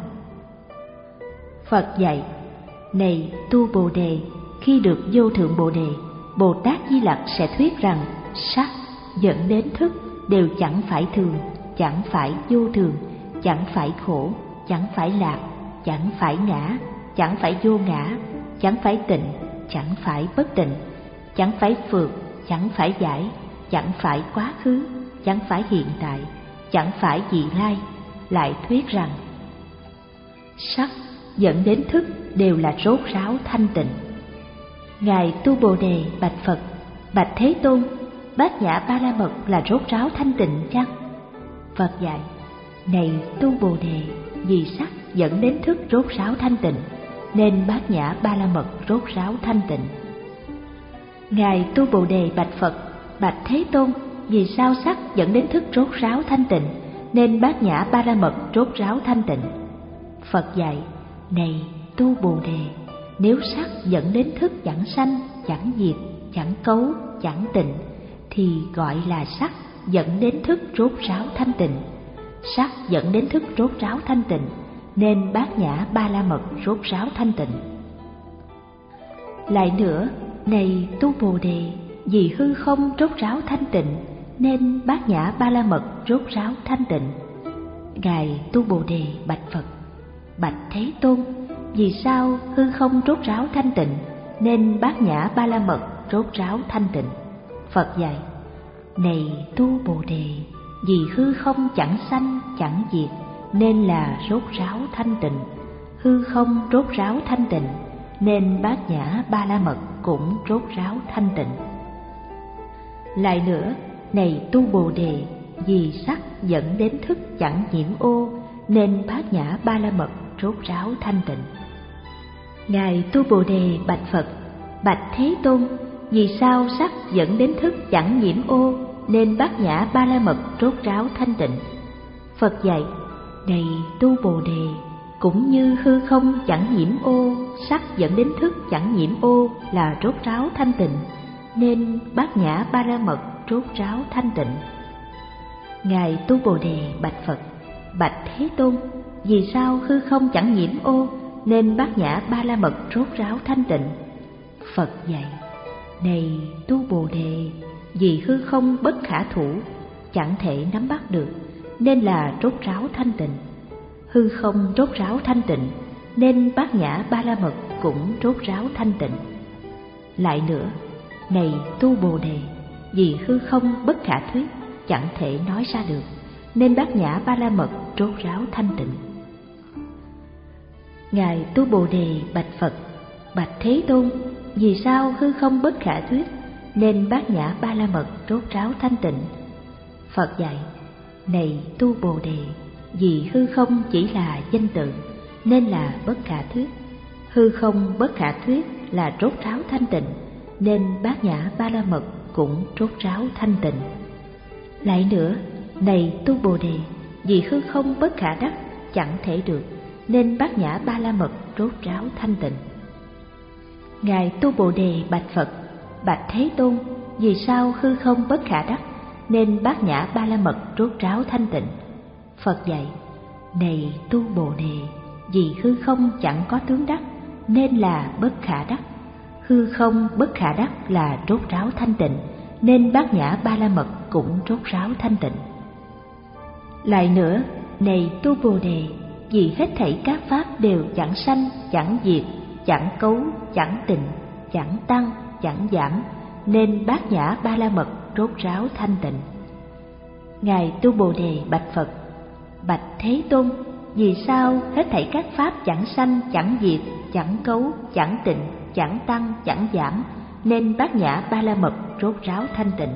Phật dạy: này Tu Bồ Đề, khi được vô thượng Bồ Đề, Bồ Tát Di Lặc sẽ thuyết rằng sắc dẫn đến thức đều chẳng phải thường, chẳng phải vô thường, chẳng phải khổ, chẳng phải lạc, chẳng phải ngã, chẳng phải vô ngã, chẳng phải tịnh, chẳng phải bất tịnh, chẳng phải phược, chẳng phải giải, chẳng phải quá khứ, chẳng phải hiện tại, chẳng phải vị lai. Lại thuyết rằng sắc dẫn đến thức đều là rốt ráo thanh tịnh. Ngài Tu Bồ Đề bạch Phật: bạch Thế Tôn, bát nhã ba la mật là rốt ráo thanh tịnh chăng? Phật dạy: này Tu Bồ Đề, vì sắc dẫn đến thức rốt ráo thanh tịnh, nên bát nhã ba la mật rốt ráo thanh tịnh. Ngài Tu Bồ Đề bạch Phật: Bạch Thế Tôn, vì sao sắc dẫn đến thức rốt ráo thanh tịnh, nên Bát Nhã Ba La Mật rốt ráo thanh tịnh? Phật dạy, này tu Bồ Đề, nếu sắc dẫn đến thức chẳng sanh, chẳng diệt, chẳng cấu, chẳng tịnh, thì gọi là sắc dẫn đến thức rốt ráo thanh tịnh. Sắc dẫn đến thức rốt ráo thanh tịnh, nên Bát Nhã Ba La Mật rốt ráo thanh tịnh. Lại nữa, này tu Bồ Đề, vì hư không rốt ráo thanh tịnh, nên Bát Nhã Ba La Mật rốt ráo thanh tịnh. Ngài tu Bồ Đề bạch Phật, bạch Thế Tôn, vì sao hư không rốt ráo thanh tịnh, nên Bát Nhã Ba La Mật rốt ráo thanh tịnh? Phật dạy, này tu Bồ Đề, vì hư không chẳng sanh, chẳng diệt, nên là rốt ráo thanh tịnh. Hư không rốt ráo thanh tịnh, nên Bát Nhã Ba La Mật cũng rốt ráo thanh tịnh. Lại nữa, này tu Bồ Đề, vì sắc dẫn đến thức chẳng nhiễm ô, nên Bát Nhã Ba La Mật rốt ráo thanh tịnh. Ngài tu Bồ Đề bạch Phật, bạch Thế Tôn, vì sao sắc dẫn đến thức chẳng nhiễm ô, nên Bát Nhã Ba La Mật rốt ráo thanh tịnh? Phật dạy, này tu Bồ Đề, cũng như hư không chẳng nhiễm ô, sắc dẫn đến thức chẳng nhiễm ô là rốt ráo thanh tịnh, nên Bát Nhã Ba La Mật rốt ráo thanh tịnh. Ngài tu Bồ Đề bạch Phật, bạch Thế Tôn, vì sao hư không chẳng nhiễm ô, nên Bát Nhã Ba La Mật rốt ráo thanh tịnh? Phật dạy, này tu Bồ Đề, vì hư không bất khả thủ, chẳng thể nắm bắt được, nên là rốt ráo thanh tịnh. Hư không rốt ráo thanh tịnh, nên Bát Nhã Ba La Mật cũng rốt ráo thanh tịnh. Lại nữa, này tu Bồ Đề, vì hư không bất khả thuyết, chẳng thể nói ra được, nên Bát Nhã Ba La Mật rốt ráo thanh tịnh. Ngài tu Bồ Đề bạch Phật, bạch Thế Tôn, vì sao hư không bất khả thuyết, nên Bát Nhã Ba La Mật rốt ráo thanh tịnh? Phật dạy, này tu Bồ Đề, vì hư không chỉ là danh tự, nên là bất khả thuyết. Hư không bất khả thuyết là rốt ráo thanh tịnh, nên Bát Nhã Ba La Mật cũng rốt ráo thanh tịnh. Lại nữa, này tu Bồ Đề, vì hư không bất khả đắc, chẳng thể được, nên Bát Nhã Ba La Mật rốt ráo thanh tịnh. Ngài tu Bồ Đề bạch Phật, bạch Thế Tôn, vì sao hư không bất khả đắc, nên Bát Nhã Ba La Mật rốt ráo thanh tịnh? Phật dạy, này tu Bồ Đề, vì hư không chẳng có tướng đắc, nên là bất khả đắc. Hư không bất khả đắc là rốt ráo thanh tịnh, nên Bát Nhã Ba La Mật cũng rốt ráo thanh tịnh. Lại nữa, này tu Bồ Đề, vì hết thảy các pháp đều chẳng sanh, chẳng diệt, chẳng cấu, chẳng tịnh, chẳng tăng, chẳng giảm, nên Bát Nhã Ba La Mật rốt ráo thanh tịnh. Ngài tu Bồ Đề bạch Phật, bạch Thế Tôn, vì sao hết thảy các pháp chẳng sanh, chẳng diệt, chẳng cấu, chẳng tịnh, chẳng tăng, chẳng giảm, nên Bát Nhã Ba La Mật rốt ráo thanh tịnh?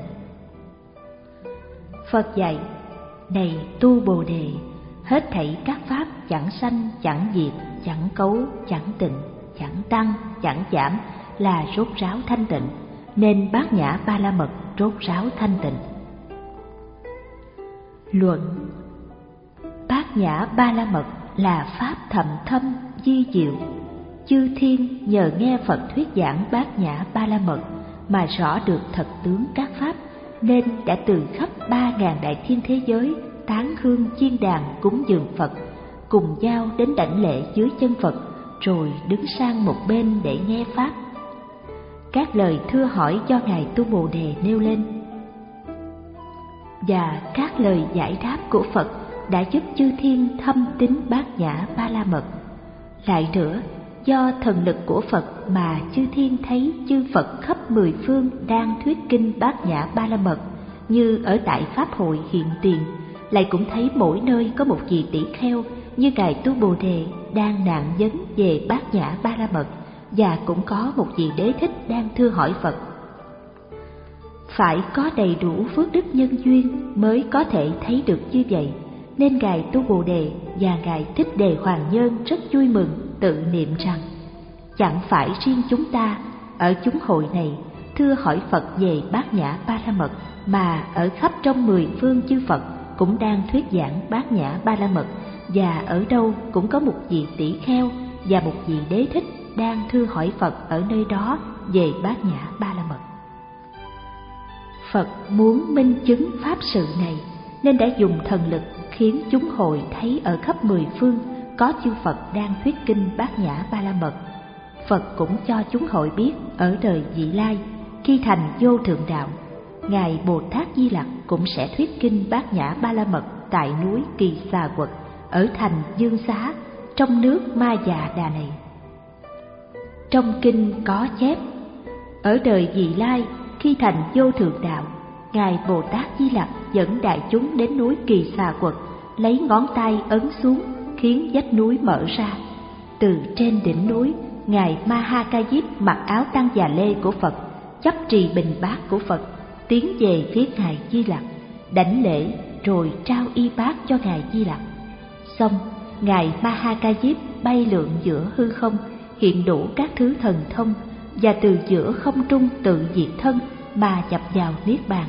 Phật dạy, này tu Bồ Đề, hết thảy các pháp chẳng sanh, chẳng diệt, chẳng cấu, chẳng tịnh, chẳng tăng, chẳng giảm là rốt ráo thanh tịnh, nên Bát Nhã Ba La Mật rốt ráo thanh tịnh. Luận: Bát Nhã Ba La Mật là pháp thầm thâm di diệu. Chư thiên nhờ nghe Phật thuyết giảng Bát Nhã Ba La Mật mà rõ được thật tướng các pháp, nên đã từ khắp ba ngàn đại thiên thế giới tán hương chiên đàn cúng dường Phật, cùng nhau đến đảnh lễ dưới chân Phật, rồi đứng sang một bên để nghe pháp. Các lời thưa hỏi do Ngài tu Bồ Đề nêu lên và các lời giải đáp của Phật đã giúp chư thiên thâm tín Bát Nhã Ba La Mật. Lại nữa, do thần lực của Phật mà chư thiên thấy chư Phật khắp mười phương đang thuyết kinh Bát Nhã Ba La Mật, như ở tại Pháp hội hiện tiền. Lại cũng thấy mỗi nơi có một vị tỷ kheo như Ngài tu Bồ Đề đang nạn vấn về Bát Nhã Ba La Mật, và cũng có một vị đế thích đang thưa hỏi Phật. Phải có đầy đủ phước đức nhân duyên mới có thể thấy được như vậy, nên Ngài tu Bồ Đề và Ngài Thích Đề Hoàng Nhân rất vui mừng, tự niệm rằng: chẳng phải riêng chúng ta ở chúng hội này thưa hỏi Phật về Bát Nhã Ba La Mật, mà ở khắp trong mười phương chư Phật cũng đang thuyết giảng Bát Nhã Ba La Mật, và ở đâu cũng có một vị tỷ kheo và một vị đế thích đang thưa hỏi Phật ở nơi đó về Bát Nhã Ba La Mật. Phật muốn minh chứng pháp sự này nên đã dùng thần lực khiến chúng hội thấy ở khắp mười phương có chư Phật đang thuyết kinh Bát Nhã Ba La Mật. Phật cũng cho chúng hội biết ở đời vị lai, khi thành vô thượng đạo, Ngài Bồ Tát Di Lặc cũng sẽ thuyết kinh Bát Nhã Ba La Mật tại núi Kỳ Xà Quật ở thành Dương Xá trong nước Ma Già Đà này. Trong kinh có chép, ở đời vị lai, khi thành vô thượng đạo, Ngài Bồ Tát Di Lặc dẫn đại chúng đến núi Kỳ Xà Quật, lấy ngón tay ấn xuống khiến vách núi mở ra. Từ trên đỉnh núi, Ngài Ma Ha Ca Diếp mặc áo tăng già lê của Phật, chấp trì bình bát của Phật, tiến về phía Ngài Di Lặc, đảnh lễ rồi trao y bát cho Ngài Di Lặc. Xong, Ngài Ma Ha Ca Diếp bay lượn giữa hư không, hiện đủ các thứ thần thông, và từ giữa không trung tự diệt thân mà nhập vào niết bàn.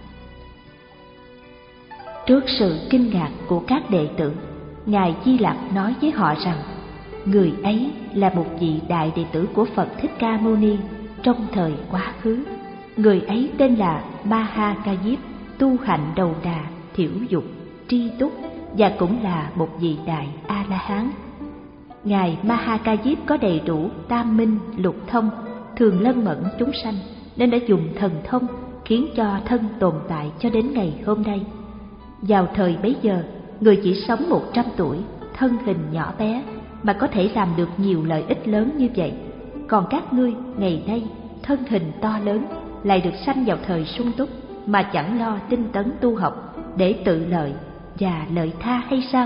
Trước sự kinh ngạc của các đệ tử, Ngài Di Lặc nói với họ rằng người ấy là một vị đại đệ tử của Phật Thích Ca Mâu Ni trong thời quá khứ. Người ấy tên là Ma Ha Ca Diếp, tu hạnh đầu đà, thiểu dục, tri túc, và cũng là một vị đại A La Hán. Ngài Ma Ha Ca Diếp có đầy đủ tam minh lục thông, thường lân mẫn chúng sanh, nên đã dùng thần thông khiến cho thân tồn tại cho đến ngày hôm nay. Vào thời bấy giờ, người chỉ sống một trăm tuổi, thân hình nhỏ bé, mà có thể làm được nhiều lợi ích lớn như vậy. Còn các ngươi ngày nay thân hình to lớn, lại được sanh vào thời sung túc, mà chẳng lo tinh tấn tu học để tự lợi và lợi tha hay sao?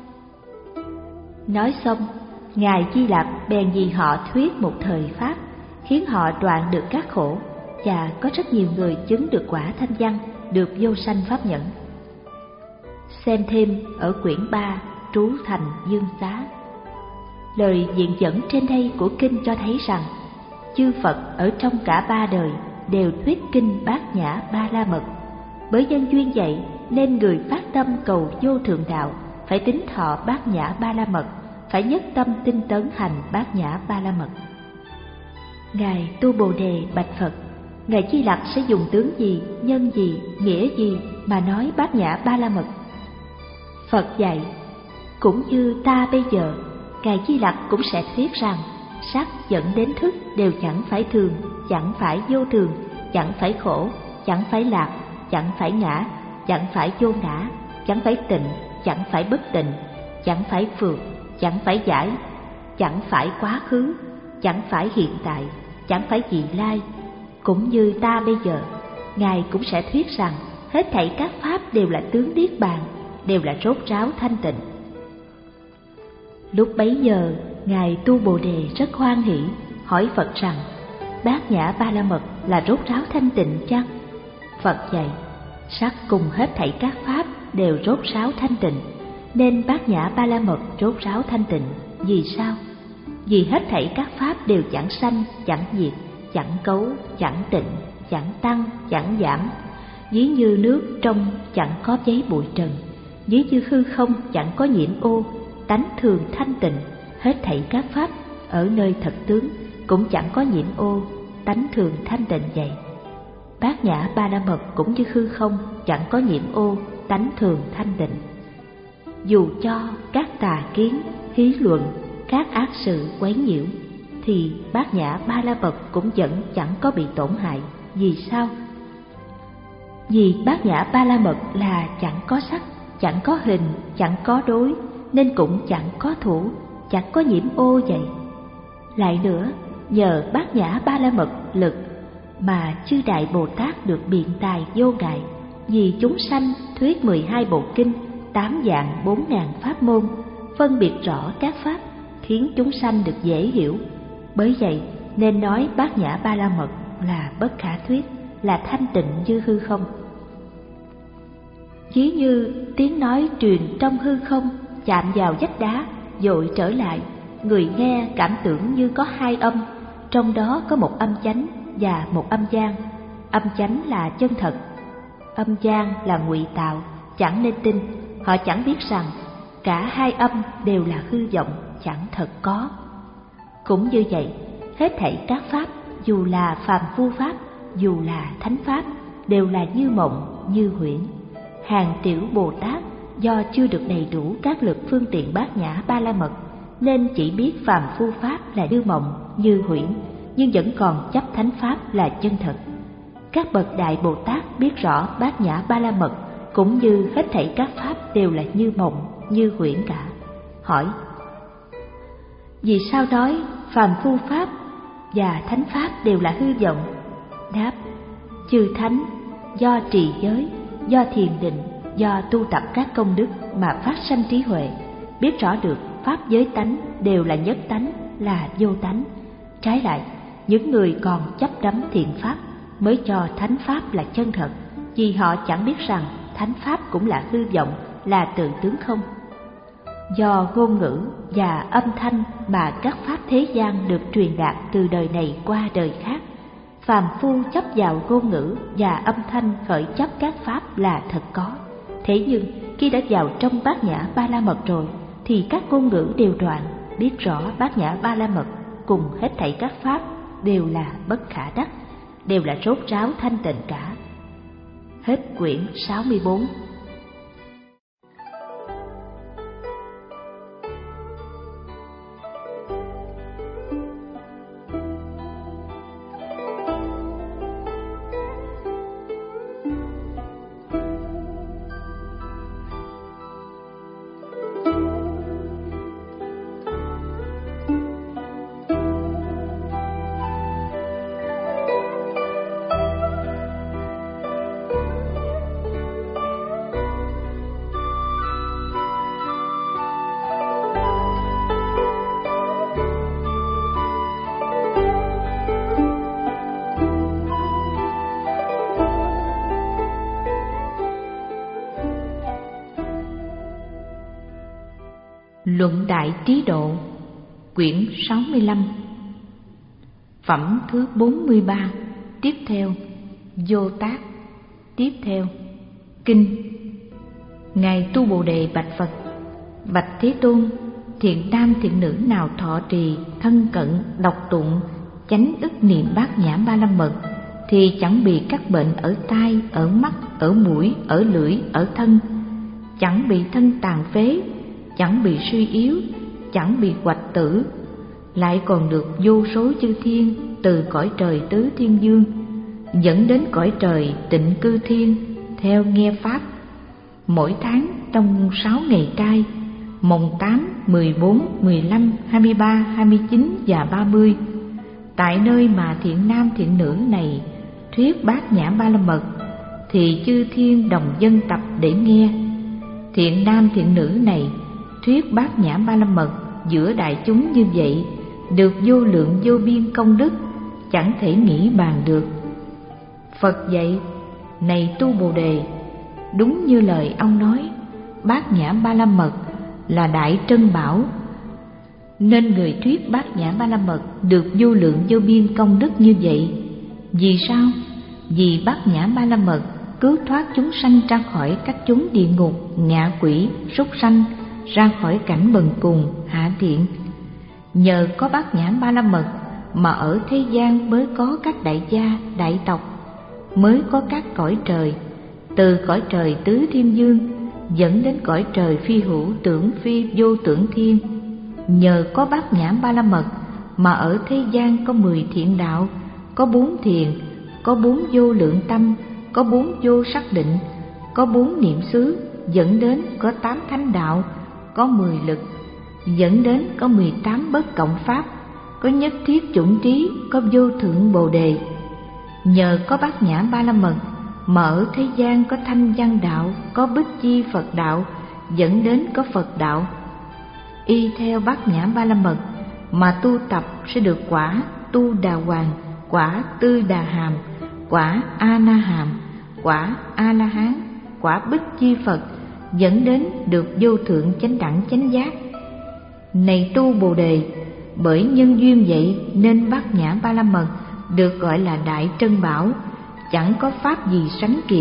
Nói xong, Ngài Di Lặc bèn vì họ thuyết một thời pháp, khiến họ đoạn được các khổ, và có rất nhiều người chứng được quả thanh văn, được vô sanh pháp nhẫn. Xem thêm ở quyển ba trú thành Dương Xá. Lời viện dẫn trên đây của kinh cho thấy rằng chư Phật ở trong cả ba đời đều thuyết kinh Bát Nhã Ba La Mật. Bởi nhân duyên vậy nên người phát tâm cầu vô thượng đạo phải tín thọ Bát Nhã Ba La Mật, phải nhất tâm tinh tấn hành Bát Nhã Ba La Mật. Ngài Tu Bồ Đề bạch Phật: Ngài Di Lặc sẽ dùng tướng gì, nhân gì, nghĩa gì mà nói Bát Nhã Ba La Mật? Phật dạy: cũng như ta bây giờ, Ngài Di Lặc cũng sẽ thuyết rằng sắc dẫn đến thức đều chẳng phải thường, chẳng phải vô thường, chẳng phải khổ, chẳng phải lạc, chẳng phải ngã, chẳng phải vô ngã, chẳng phải tịnh, chẳng phải bất tịnh, chẳng phải phược, chẳng phải giải, chẳng phải quá khứ, chẳng phải hiện tại, chẳng phải vị lai. Cũng như ta bây giờ, Ngài cũng sẽ thuyết rằng hết thảy các pháp đều là tướng niết bàn, đều là rốt ráo thanh tịnh. Lúc bấy giờ, Ngài Tu Bồ Đề rất hoan hỷ, hỏi Phật rằng: Bát Nhã Ba La Mật là rốt ráo thanh tịnh chăng? Phật dạy: sắc cùng hết thảy các pháp đều rốt ráo thanh tịnh, nên Bát Nhã Ba La Mật rốt ráo thanh tịnh. Vì sao? Vì hết thảy các pháp đều chẳng sanh, chẳng diệt, chẳng cấu, chẳng tịnh, chẳng tăng, chẳng giảm. Ví như nước trong chẳng có giấy bụi trần, ví như hư không chẳng có nhiễm ô, tánh thường thanh tịnh. Hết thảy các pháp ở nơi thật tướng cũng chẳng có nhiễm ô, tánh thường thanh tịnh vậy. Bát Nhã Ba La Mật cũng như hư không chẳng có nhiễm ô, tánh thường thanh tịnh. Dù cho các tà kiến, hí luận, các ác sự quấy nhiễu, thì Bát Nhã Ba La Mật cũng vẫn chẳng có bị tổn hại. Vì sao? Vì Bát Nhã Ba La Mật là chẳng có sắc, chẳng có hình, chẳng có đối, nên cũng chẳng có thủ, chẳng có nhiễm ô vậy. Lại nữa, nhờ Bát Nhã Ba La Mật lực mà chư Đại Bồ Tát được biện tài vô ngại, vì chúng sanh thuyết mười hai bộ kinh, tám vạn bốn ngàn pháp môn, phân biệt rõ các pháp, khiến chúng sanh được dễ hiểu. Bởi vậy nên nói Bát Nhã Ba La Mật là bất khả thuyết, là thanh tịnh như hư không. Ví như tiếng nói truyền trong hư không, chạm vào vách đá, dội trở lại, người nghe cảm tưởng như có hai âm, trong đó có một âm chánh và một âm gian. Âm chánh là chân thật, âm gian là ngụy tạo, chẳng nên tin. Họ chẳng biết rằng cả hai âm đều là hư vọng, chẳng thật có. Cũng như vậy, hết thảy các pháp, dù là phàm phu pháp, dù là thánh pháp, đều là như mộng, như huyễn. Hàng tiểu Bồ Tát do chưa được đầy đủ các lực phương tiện bát nhã ba la mật, nên chỉ biết phàm phu pháp là như mộng, như huyễn, nhưng vẫn còn chấp thánh pháp là chân thật. Các bậc đại Bồ Tát biết rõ bát nhã ba la mật, cũng như hết thảy các pháp đều là như mộng, như huyễn cả. Hỏi: vì sao nói phàm phu pháp và thánh pháp đều là hư vọng? Đáp: chư thánh do trì giới, do thiền định, do tu tập các công đức mà phát sanh trí huệ, biết rõ được pháp giới tánh đều là nhất tánh, là vô tánh. Trái lại, những người còn chấp đắm thiện pháp mới cho thánh pháp là chân thật, vì họ chẳng biết rằng thánh pháp cũng là hư vọng, là tự tướng không. Do ngôn ngữ và âm thanh mà các pháp thế gian được truyền đạt từ đời này qua đời khác, phàm phu chấp vào ngôn ngữ và âm thanh khởi chấp các pháp là thật có. Thế nhưng khi đã vào trong bát nhã ba la mật rồi, thì các ngôn ngữ đều đoạn, biết rõ bát nhã ba la mật cùng hết thảy các pháp đều là bất khả đắc, đều là rốt ráo thanh tịnh cả. Hết quyển sáu mươi bốn. Luận Đại Trí Độ, quyển sáu mươi lăm, phẩm thứ bốn mươi ba. Tiếp theo, Vô Tác. Tiếp theo, Kinh. Ngài Tu Bồ Đề bạch Phật: bạch Thế Tôn, thiện nam thiện nữ nào thọ trì, thân cận, đọc tụng, chánh ức niệm bát nhã ba la mật, thì chẳng bị các bệnh ở tai, ở mắt, ở mũi, ở lưỡi, ở thân, chẳng bị thân tàn phế, chẳng bị suy yếu, chẳng bị hoạch tử, lại còn được vô số chư thiên từ cõi trời tứ thiên dương dẫn đến cõi trời tịnh cư thiên theo nghe pháp. Mỗi tháng trong sáu ngày trai, mồng tám, mười bốn, mười lăm, hai mươi ba, hai mươi chín và ba mươi, tại nơi mà thiện nam thiện nữ này thuyết bát nhã ba la mật, thì chư thiên đồng dân tập để nghe. Thiện nam thiện nữ này thuyết bát nhã ba la mật giữa đại chúng như vậy, được vô lượng vô biên công đức, chẳng thể nghĩ bàn được. Phật dạy: này Tu Bồ Đề, đúng như lời ông nói, bát nhã ba la mật là đại trân bảo, nên người thuyết bát nhã ba la mật được vô lượng vô biên công đức như vậy. Vì sao? Vì bát nhã ba la mật cứu thoát chúng sanh ra khỏi các chốn địa ngục, ngạ quỷ, súc sanh, ra khỏi cảnh bần cùng, hạ thiện. Nhờ có bát nhã ba la mật mà ở thế gian mới có các đại gia, đại tộc, mới có các cõi trời, từ cõi trời tứ thiên dương dẫn đến cõi trời phi hữu tưởng phi vô tưởng thiên. Nhờ có bát nhã ba la mật mà ở thế gian có mười thiện đạo, có bốn thiền, có bốn vô lượng tâm, có bốn vô sắc định, có bốn niệm xứ, dẫn đến có tám thánh đạo, có mười lực, dẫn đến có mười tám bất cộng pháp, có nhất thiết chủng trí, có vô thượng bồ đề. Nhờ có bát nhã ba la mật mà ở thế gian có thanh văn đạo, có bích chi Phật đạo, dẫn đến có Phật đạo. Y theo bát nhã ba la mật mà tu tập sẽ được quả tu đà hoàng, quả tư đà hàm, quả a na hàm, quả a la hán, quả bích chi Phật, dẫn đến được vô thượng chánh đẳng chánh giác. Này Tu Bồ Đề, bởi nhân duyên vậy nên bát nhã ba la mật được gọi là Đại Trân Bảo, chẳng có pháp gì sánh kịp.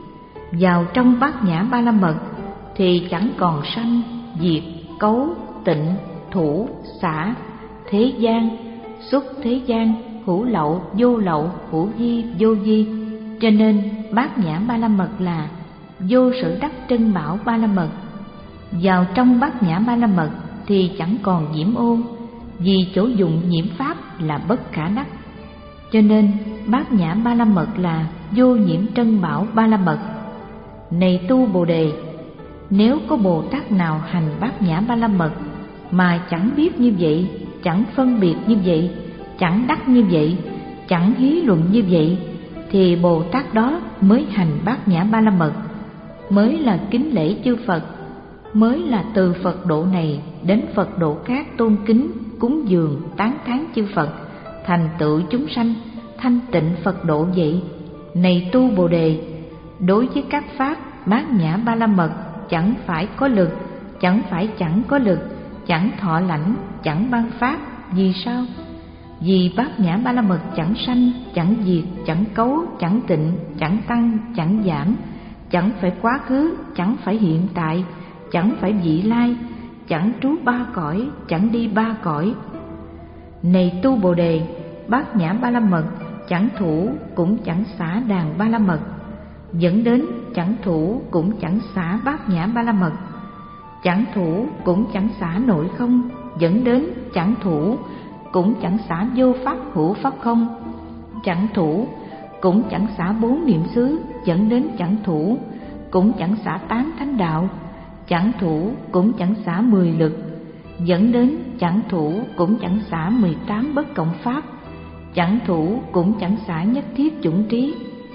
Vào trong Bát Nhã Ba La Mật thì chẳng còn sanh, diệt, cấu, tịnh, thủ, xả, thế gian, xuất thế gian, hữu lậu, vô lậu, hữu di, vô di. Cho nên Bát Nhã Ba La Mật là vô sở đắc Trân Bảo Ba La Mật. Vào trong Bát Nhã Ba La Mật thì chẳng còn nhiễm ô, vì chỗ dụng nhiễm pháp là bất khả đắc. Cho nên Bát Nhã Ba La Mật là vô nhiễm Trân Bảo Ba La Mật. Này tu Bồ Đề, nếu có Bồ Tát nào hành Bát Nhã Ba La Mật mà chẳng biết như vậy, chẳng phân biệt như vậy, chẳng đắc như vậy, chẳng hí luận như vậy, thì Bồ Tát đó mới hành Bát Nhã Ba La Mật, mới là kính lễ chư Phật, mới là từ Phật độ này đến Phật độ khác tôn kính, cúng dường, tán thán chư Phật, thành tựu chúng sanh, thanh tịnh Phật độ vậy. Này tu Bồ Đề, đối với các pháp Bát Nhã Ba La Mật chẳng phải có lực, chẳng phải chẳng có lực, chẳng thọ lãnh, chẳng ban pháp. Vì sao? Vì Bát Nhã Ba La Mật chẳng sanh, chẳng diệt, chẳng cấu, chẳng tịnh, chẳng tăng, chẳng giảm, chẳng phải quá khứ, chẳng phải hiện tại, chẳng phải vị lai, chẳng trú ba cõi, chẳng đi ba cõi. Này tu Bồ Đề, Bát Nhã Ba La Mật chẳng thủ cũng chẳng xả đàn Ba La Mật, dẫn đến chẳng thủ cũng chẳng xả Bát Nhã Ba La Mật, chẳng thủ cũng chẳng xả nội không, dẫn đến chẳng thủ cũng chẳng xả vô pháp hữu pháp không, chẳng thủ cũng chẳng xả bốn niệm xứ, dẫn đến chẳng thủ cũng chẳng xả tám thánh đạo, chẳng thủ cũng chẳng xả mười lực, dẫn đến chẳng thủ cũng chẳng xả mười tám bất cộng pháp, chẳng thủ cũng chẳng xả nhất thiết chủng trí.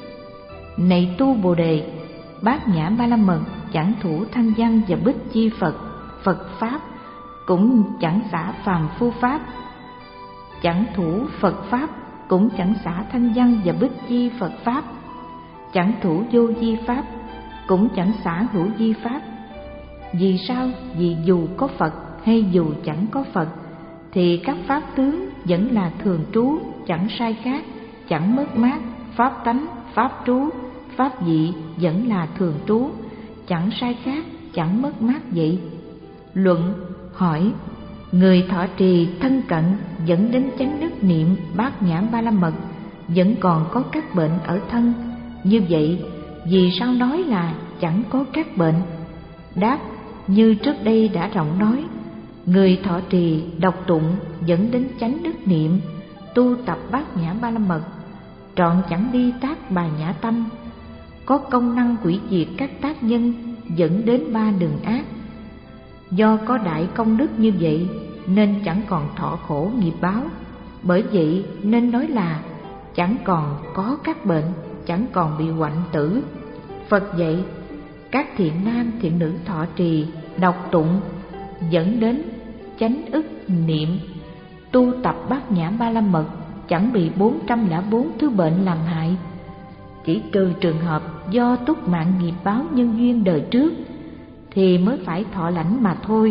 Này tu Bồ Đề, Bát Nhã Ba La Mật chẳng thủ thanh văn và bích chi Phật, Phật pháp, cũng chẳng xả phàm phu pháp, chẳng thủ Phật pháp, cũng chẳng xả thanh văn và bích chi Phật pháp, chẳng thủ vô di pháp, cũng chẳng xả hữu di pháp. Vì sao? Vì dù có Phật hay dù chẳng có Phật thì các pháp tướng vẫn là thường trú, chẳng sai khác, chẳng mất mát. Pháp tánh, pháp trú, pháp vị vẫn là thường trú, chẳng sai khác, chẳng mất mát vậy. Luận hỏi: người thọ trì thân cận dẫn đến chánh đức niệm Bát Nhã Ba La Mật vẫn còn có các bệnh ở thân, như vậy vì sao nói là chẳng có các bệnh? Đáp: như trước đây đã rộng nói, người thọ trì đọc tụng dẫn đến chánh đức niệm, tu tập Bát Nhã Ba La Mật, trọn chẳng đi tác Bà Nhã Tâm, có công năng hủy diệt các tác nhân dẫn đến ba đường ác. Do có đại công đức như vậy nên chẳng còn thọ khổ nghiệp báo, bởi vậy nên nói là chẳng còn có các bệnh, chẳng còn bị hoạnh tử. Phật dạy các thiện nam thiện nữ thọ trì đọc tụng dẫn đến chánh ức niệm, tu tập Bát Nhã Ba La Mật chẳng bị bốn trăm lẻ bốn thứ bệnh làm hại, chỉ trừ trường hợp do túc mạng nghiệp báo nhân duyên đời trước thì mới phải thọ lãnh mà thôi.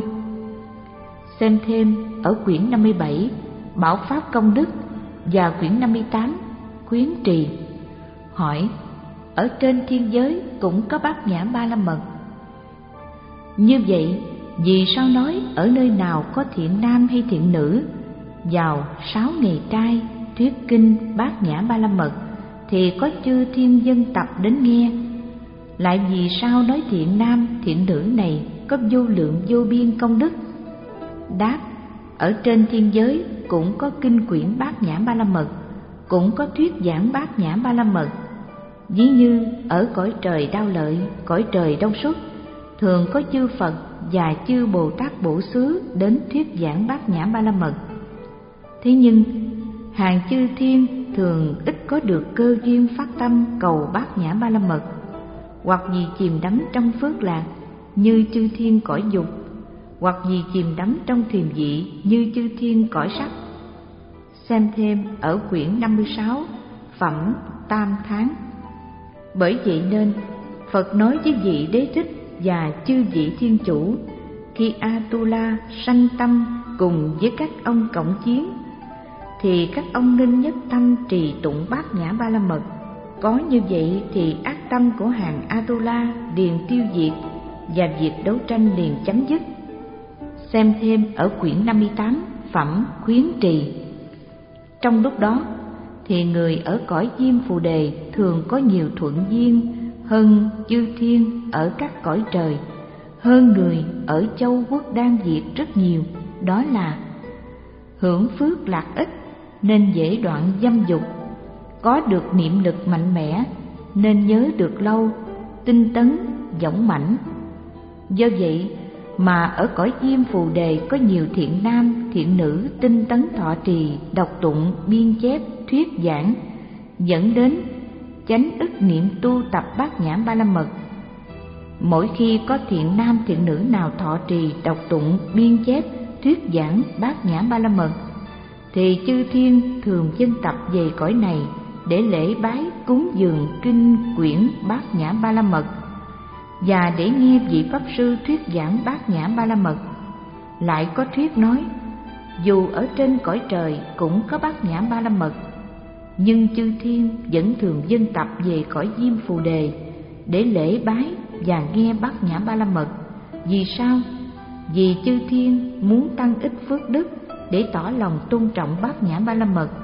Xem thêm ở quyển năm mươi bảy Bảo Pháp Công Đức và quyển năm mươi tám Khuyến Trì. Hỏi: ở trên thiên giới cũng có Bát Nhã Ba La Mật, như vậy vì sao nói ở nơi nào có thiện nam hay thiện nữ vào sáu ngày trai thuyết kinh Bát Nhã Ba La Mật thì có chư thiên dân tập đến nghe? Lại vì sao nói thiện nam thiện nữ này có vô lượng vô biên công đức? Đáp: ở trên thiên giới cũng có kinh quyển Bát Nhã Ba La Mật, cũng có thuyết giảng Bát Nhã Ba La Mật. Ví như ở cõi trời Đao Lợi, cõi trời Đông Xuất, thường có chư Phật và chư Bồ Tát Bổ Xứ đến thuyết giảng Bát Nhã Ba La Mật. Thế nhưng hàng chư thiên thường ít có được cơ duyên phát tâm cầu Bát Nhã Ba La Mật, hoặc vì chìm đắm trong phước lạc như chư thiên cõi dục, hoặc vì chìm đắm trong thiềm vị như chư thiên cõi sắc. Xem thêm ở quyển năm mươi sáu Phẩm Tam Tháng. Bởi vậy nên Phật nói với vị Đế Thích và chư vị thiên chủ, khi Atula sanh tâm cùng với các ông cộng chiến thì các ông nên nhất tâm trì tụng Bát Nhã Ba La Mật. Có như vậy thì ác tâm của hàng Atula liền tiêu diệt và việc đấu tranh liền chấm dứt. Xem thêm ở quyển năm mươi tám Phẩm Khuyến Trì. Trong lúc đó thì người ở cõi Diêm Phù Đề thường có nhiều thuận duyên hơn chư thiên ở các cõi trời, hơn người ở châu quốc Đan Việt rất nhiều. Đó là hưởng phước lạc ích nên dễ đoạn dâm dục, có được niệm lực mạnh mẽ nên nhớ được lâu, tinh tấn, dũng mãnh. Do vậy mà ở cõi Diêm Phù Đề có nhiều thiện nam, thiện nữ tinh tấn thọ trì, đọc tụng, biên chép, thuyết giảng, dẫn đến chánh ức niệm tu tập Bát Nhã Ba La Mật. Mỗi khi có thiện nam, thiện nữ nào thọ trì, đọc tụng, biên chép, thuyết giảng Bát Nhã Ba La Mật, thì chư thiên thường dân tập về cõi này để lễ bái cúng dường kinh quyển Bát Nhã Ba La Mật và để nghe vị pháp sư thuyết giảng Bát Nhã Ba La Mật. Lại có thuyết nói, dù ở trên cõi trời cũng có Bát Nhã Ba La Mật, nhưng chư thiên vẫn thường dân tập về cõi Diêm Phù Đề để lễ bái và nghe Bát Nhã Ba La Mật. Vì sao? Vì chư thiên muốn tăng ích phước đức để tỏ lòng tôn trọng Bát Nhã Ba La Mật.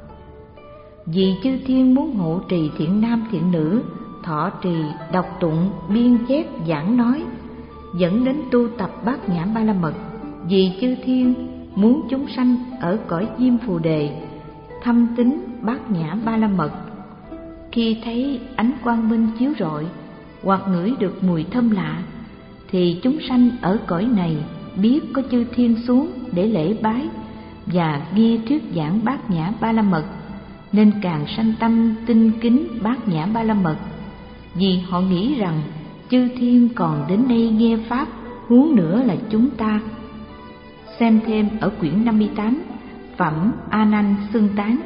Vì chư thiên muốn hộ trì thiện nam thiện nữ thọ trì, đọc tụng, biên chép, giảng nói, dẫn đến tu tập Bát Nhã Ba La Mật. Vì chư thiên muốn chúng sanh ở cõi Diêm Phù Đề thâm tín Bát Nhã Ba La Mật. Khi thấy ánh quang minh chiếu rọi hoặc ngửi được mùi thơm lạ, thì chúng sanh ở cõi này biết có chư thiên xuống để lễ bái và nghe thuyết giảng Bát Nhã Ba La Mật, nên càng sanh tâm tinh kính Bát Nhã Ba La Mật. Vì họ nghĩ rằng chư thiên còn đến đây nghe pháp, huống nữa là chúng ta. Xem thêm ở quyển năm mươi tám Phẩm A Nan Xưng Tán.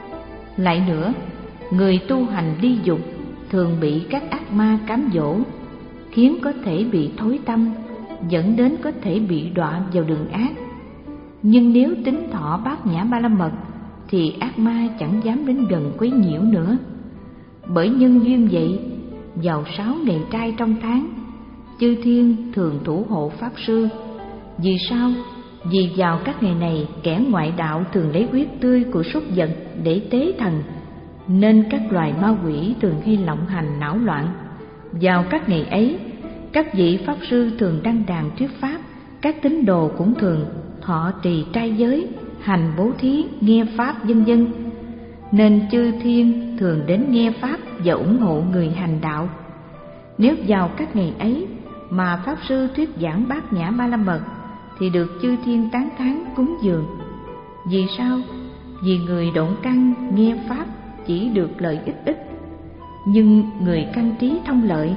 Lại nữa, người tu hành ly dục thường bị các ác ma cám dỗ, khiến có thể bị thối tâm, dẫn đến có thể bị đọa vào đường ác. Nhưng nếu tín thọ Bát Nhã Ba La Mật thì ác ma chẳng dám đến gần quấy nhiễu nữa. Bởi nhân duyên vậy, vào sáu ngày trai trong tháng, chư thiên thường thủ hộ pháp sư. Vì sao? Vì vào các ngày này, kẻ ngoại đạo thường lấy huyết tươi của súc vật để tế thần, nên các loài ma quỷ thường hay lộng hành náo loạn. Vào các ngày ấy, các vị pháp sư thường đăng đàn thuyết pháp, các tín đồ cũng thường thọ trì trai giới, hành bố thí, nghe pháp vân vân. Nên chư thiên thường đến nghe pháp và ủng hộ người hành đạo. Nếu vào các ngày ấy mà pháp sư thuyết giảng Bát Nhã Ba La Mật thì được chư thiên tán thán cúng dường. Vì sao? Vì người độn căn nghe pháp chỉ được lợi ích ít, nhưng người căn trí thông lợi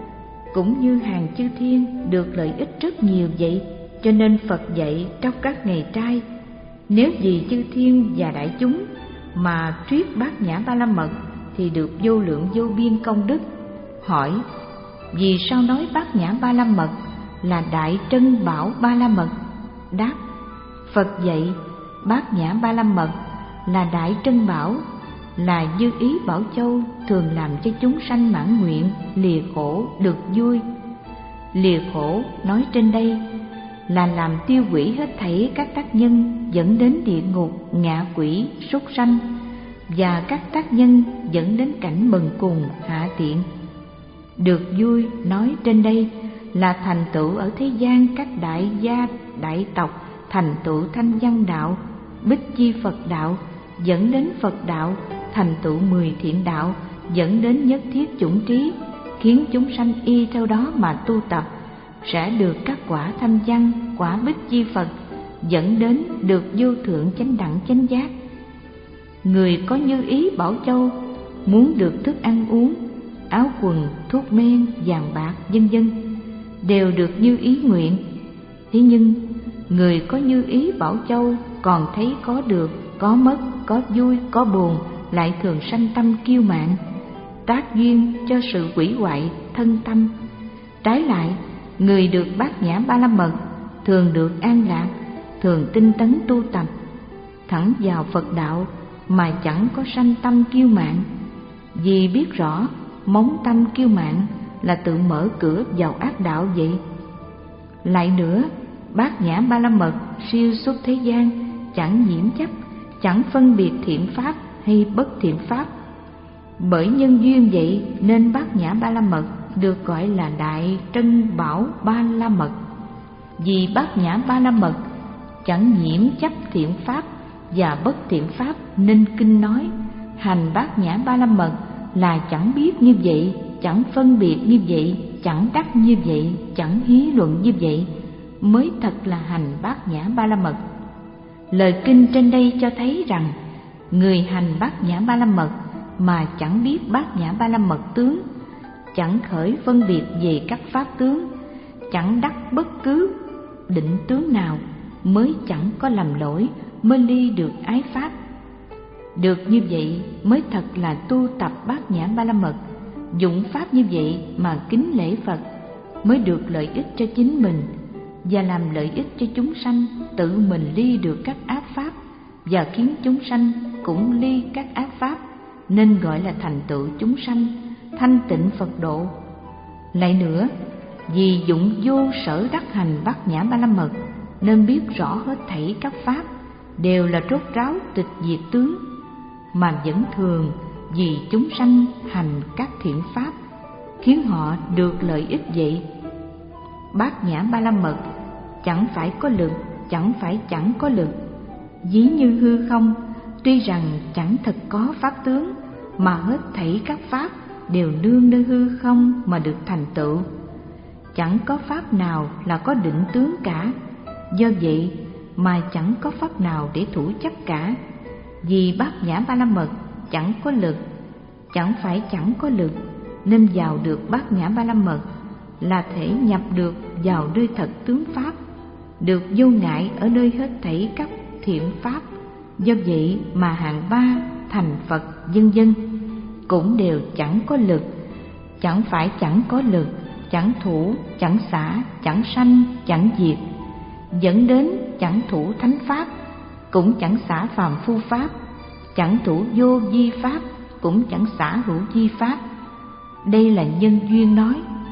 cũng như hàng chư thiên được lợi ích rất nhiều vậy. Cho nên Phật dạy trong các ngày trai, nếu vì chư thiên và đại chúng mà thuyết Bát Nhã Ba La Mật thì được vô lượng vô biên công đức. Hỏi, vì sao nói Bát Nhã Ba La Mật là Đại Trân Bảo Ba La Mật? Đáp, Phật dạy Bát Nhã Ba La Mật là Đại Trân Bảo, là như ý Bảo Châu, thường làm cho chúng sanh mãn nguyện, lìa khổ được vui. Lìa khổ nói trên đây là làm tiêu hủy hết thảy các tác nhân dẫn đến địa ngục, ngạ quỷ, súc sanh, và các tác nhân dẫn đến cảnh bần cùng, hạ tiện. Được vui nói trên đây là thành tựu ở thế gian các đại gia đại tộc, thành tựu thanh văn đạo, bích chi Phật đạo, dẫn đến Phật đạo, thành tựu mười thiện đạo, dẫn đến nhất thiết chủng trí, khiến chúng sanh y theo đó mà tu tập, sẽ được các quả thanh văn, quả bích chi Phật, dẫn đến được vô thượng chánh đẳng chánh giác. Người có như ý Bảo Châu muốn được thức ăn uống, áo quần, thuốc men, vàng bạc vân vân đều được như ý nguyện. Thế nhưng người có như ý Bảo Châu còn thấy có được, có mất, có vui, có buồn, lại thường sanh tâm kiêu mạn, tác duyên cho sự hủy hoại thân tâm. Trái lại, người được Bát Nhã Ba La Mật thường được an lạc, thường tinh tấn tu tập. thẳng vào Phật đạo mà chẳng có sanh tâm kiêu mạn, vì biết rõ móng tâm kiêu mạn là tự mở cửa vào ác đạo vậy. Lại nữa, Bát Nhã Ba La Mật siêu xuất thế gian, chẳng nhiễm chấp, chẳng phân biệt thiện pháp hay bất thiện pháp. Bởi nhân duyên vậy nên Bát Nhã Ba La Mật được gọi là Đại Trân Bảo Ba La Mật. Vì Bát Nhã Ba La Mật chẳng nhiễm chấp thiện pháp và bất thiện pháp nên kinh nói hành Bát Nhã Ba La Mật là chẳng biết như vậy, chẳng phân biệt như vậy, chẳng đắc như vậy, chẳng hí luận như vậy, mới thật là hành Bát Nhã Ba La Mật. Lời kinh trên đây cho thấy rằng người hành Bát Nhã Ba La Mật mà chẳng biết Bát Nhã Ba La Mật tướng, chẳng khởi phân biệt về các pháp tướng, chẳng đắc bất cứ định tướng nào, mới chẳng có lầm lỗi, mới ly được ái pháp. Được như vậy mới thật là tu tập Bát Nhã Ba La Mật, dụng pháp như vậy mà kính lễ Phật, mới được lợi ích cho chính mình và làm lợi ích cho chúng sanh, tự mình ly được các ác pháp và khiến chúng sanh cũng ly các ác pháp, nên gọi là thành tựu chúng sanh, thanh tịnh Phật độ. Lại nữa, vì dụng vô sở đắc hành Bát Nhã Ba La Mật nên biết rõ hết thảy các pháp đều là rốt ráo tịch diệt tướng, mà vẫn thường vì chúng sanh hành các thiện pháp, khiến họ được lợi ích vậy. Bát Nhã Ba La Mật chẳng phải có lực, chẳng phải chẳng có lực, ví như hư không, tuy rằng chẳng thật có pháp tướng, mà hết thảy các pháp đều nương nơi hư không mà được thành tựu. Chẳng có pháp nào là có định tướng cả, do vậy mà chẳng có pháp nào để thủ chấp cả. Vì Bát Nhã Ba La Mật chẳng có lực, chẳng phải chẳng có lực, nên vào được Bát Nhã Ba La Mật là thể nhập được vào nơi thật tướng pháp, được vô ngại ở nơi hết thảy các thiện pháp. Do vậy mà hạng ba thành Phật vân vân cũng đều chẳng có lực, chẳng phải chẳng có lực, chẳng thủ, chẳng xả, chẳng sanh, chẳng diệt, dẫn đến chẳng thủ thánh pháp, cũng chẳng xả phàm phu pháp, chẳng thủ vô vi pháp, cũng chẳng xả hữu vi pháp. Đây là nhân duyên nói.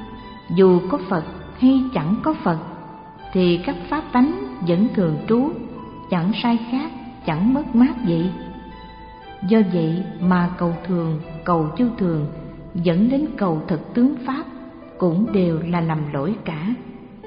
Dù có Phật hay chẳng có Phật thì các pháp tánh vẫn thường trú, chẳng sai khác, chẳng mất mát vậy. Do vậy mà cầu thường, cầu vô thường dẫn đến cầu thật tướng pháp cũng đều là lầm lỗi cả.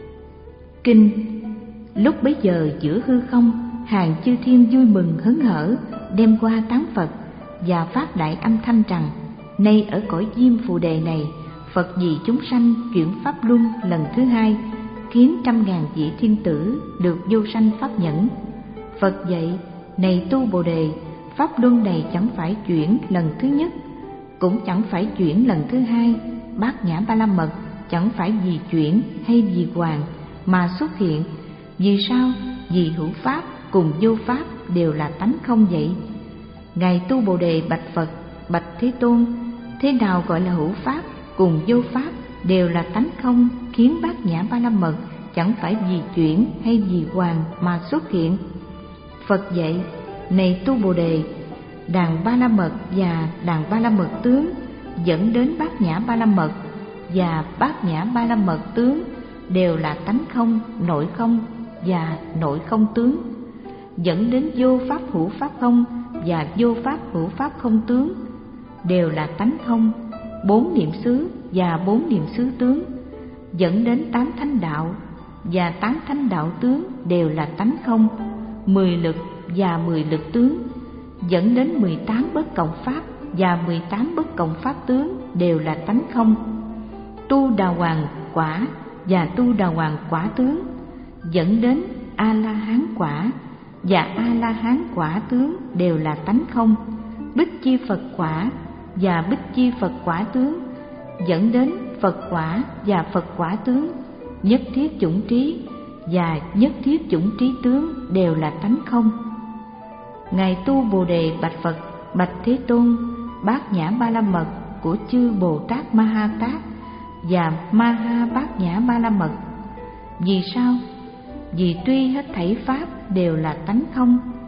Kinh: lúc bấy giờ giữa hư không, hàng chư thiên vui mừng hớn hở đem qua tán Phật và phát đại âm thanh rằng: nay ở cõi Diêm Phù Đề này, Phật vì chúng sanh chuyển pháp luân lần thứ hai, khiến trăm ngàn vị thiên tử được vô sanh pháp nhẫn. Phật dạy: này tu Bồ Đề, pháp luân này chẳng phải chuyển lần thứ nhất, cũng chẳng phải chuyển lần thứ hai. Bát Nhã Ba La Mật chẳng phải vì chuyển hay vì hoàn mà xuất hiện. Vì sao? Vì hữu pháp cùng vô pháp đều là tánh không vậy. Ngài tu Bồ Đề bạch Phật: bạch Thế Tôn, thế nào gọi là hữu pháp cùng vô pháp đều là tánh không, khiến Bát Nhã Ba La Mật chẳng phải vì chuyển hay vì hoàn mà xuất hiện? Phật dạy: này tu Bồ Đề, đàn Ba La Mật và đàn Ba La Mật tướng dẫn đến Bát Nhã Ba La Mật, và Bát Nhã Ba La Mật tướng đều là tánh không, nội không và nội không tướng, dẫn đến vô pháp hữu pháp không và vô pháp hữu pháp không tướng, đều là tánh không. Bốn niệm xứ và bốn niệm xứ tướng, dẫn đến tám thánh đạo và tám thánh đạo tướng đều là tánh không. Mười lực và mười lực tướng, dẫn đến mười tám bất cộng pháp và mười tám bất cộng pháp tướng đều là tánh không. Tu Đà Hoàng quả và tu Đà Hoàng quả tướng, dẫn đến A La Hán quả và A La Hán quả tướng đều là tánh không. Bích Chi Phật quả và Bích Chi Phật quả tướng, dẫn đến Phật quả và Phật quả tướng. Nhất thiết chủng trí và nhất thiết chủng trí tướng đều là tánh không. Ngài tu Bồ Đề bạch Phật: bạch Thế Tôn, Bát Nhã Ba La Mật của chư Bồ Tát Ma Ha Tát và Ma Ha Bát Nhã Ba La Mật. Vì sao? Vì tuy hết thảy pháp đều là tánh không,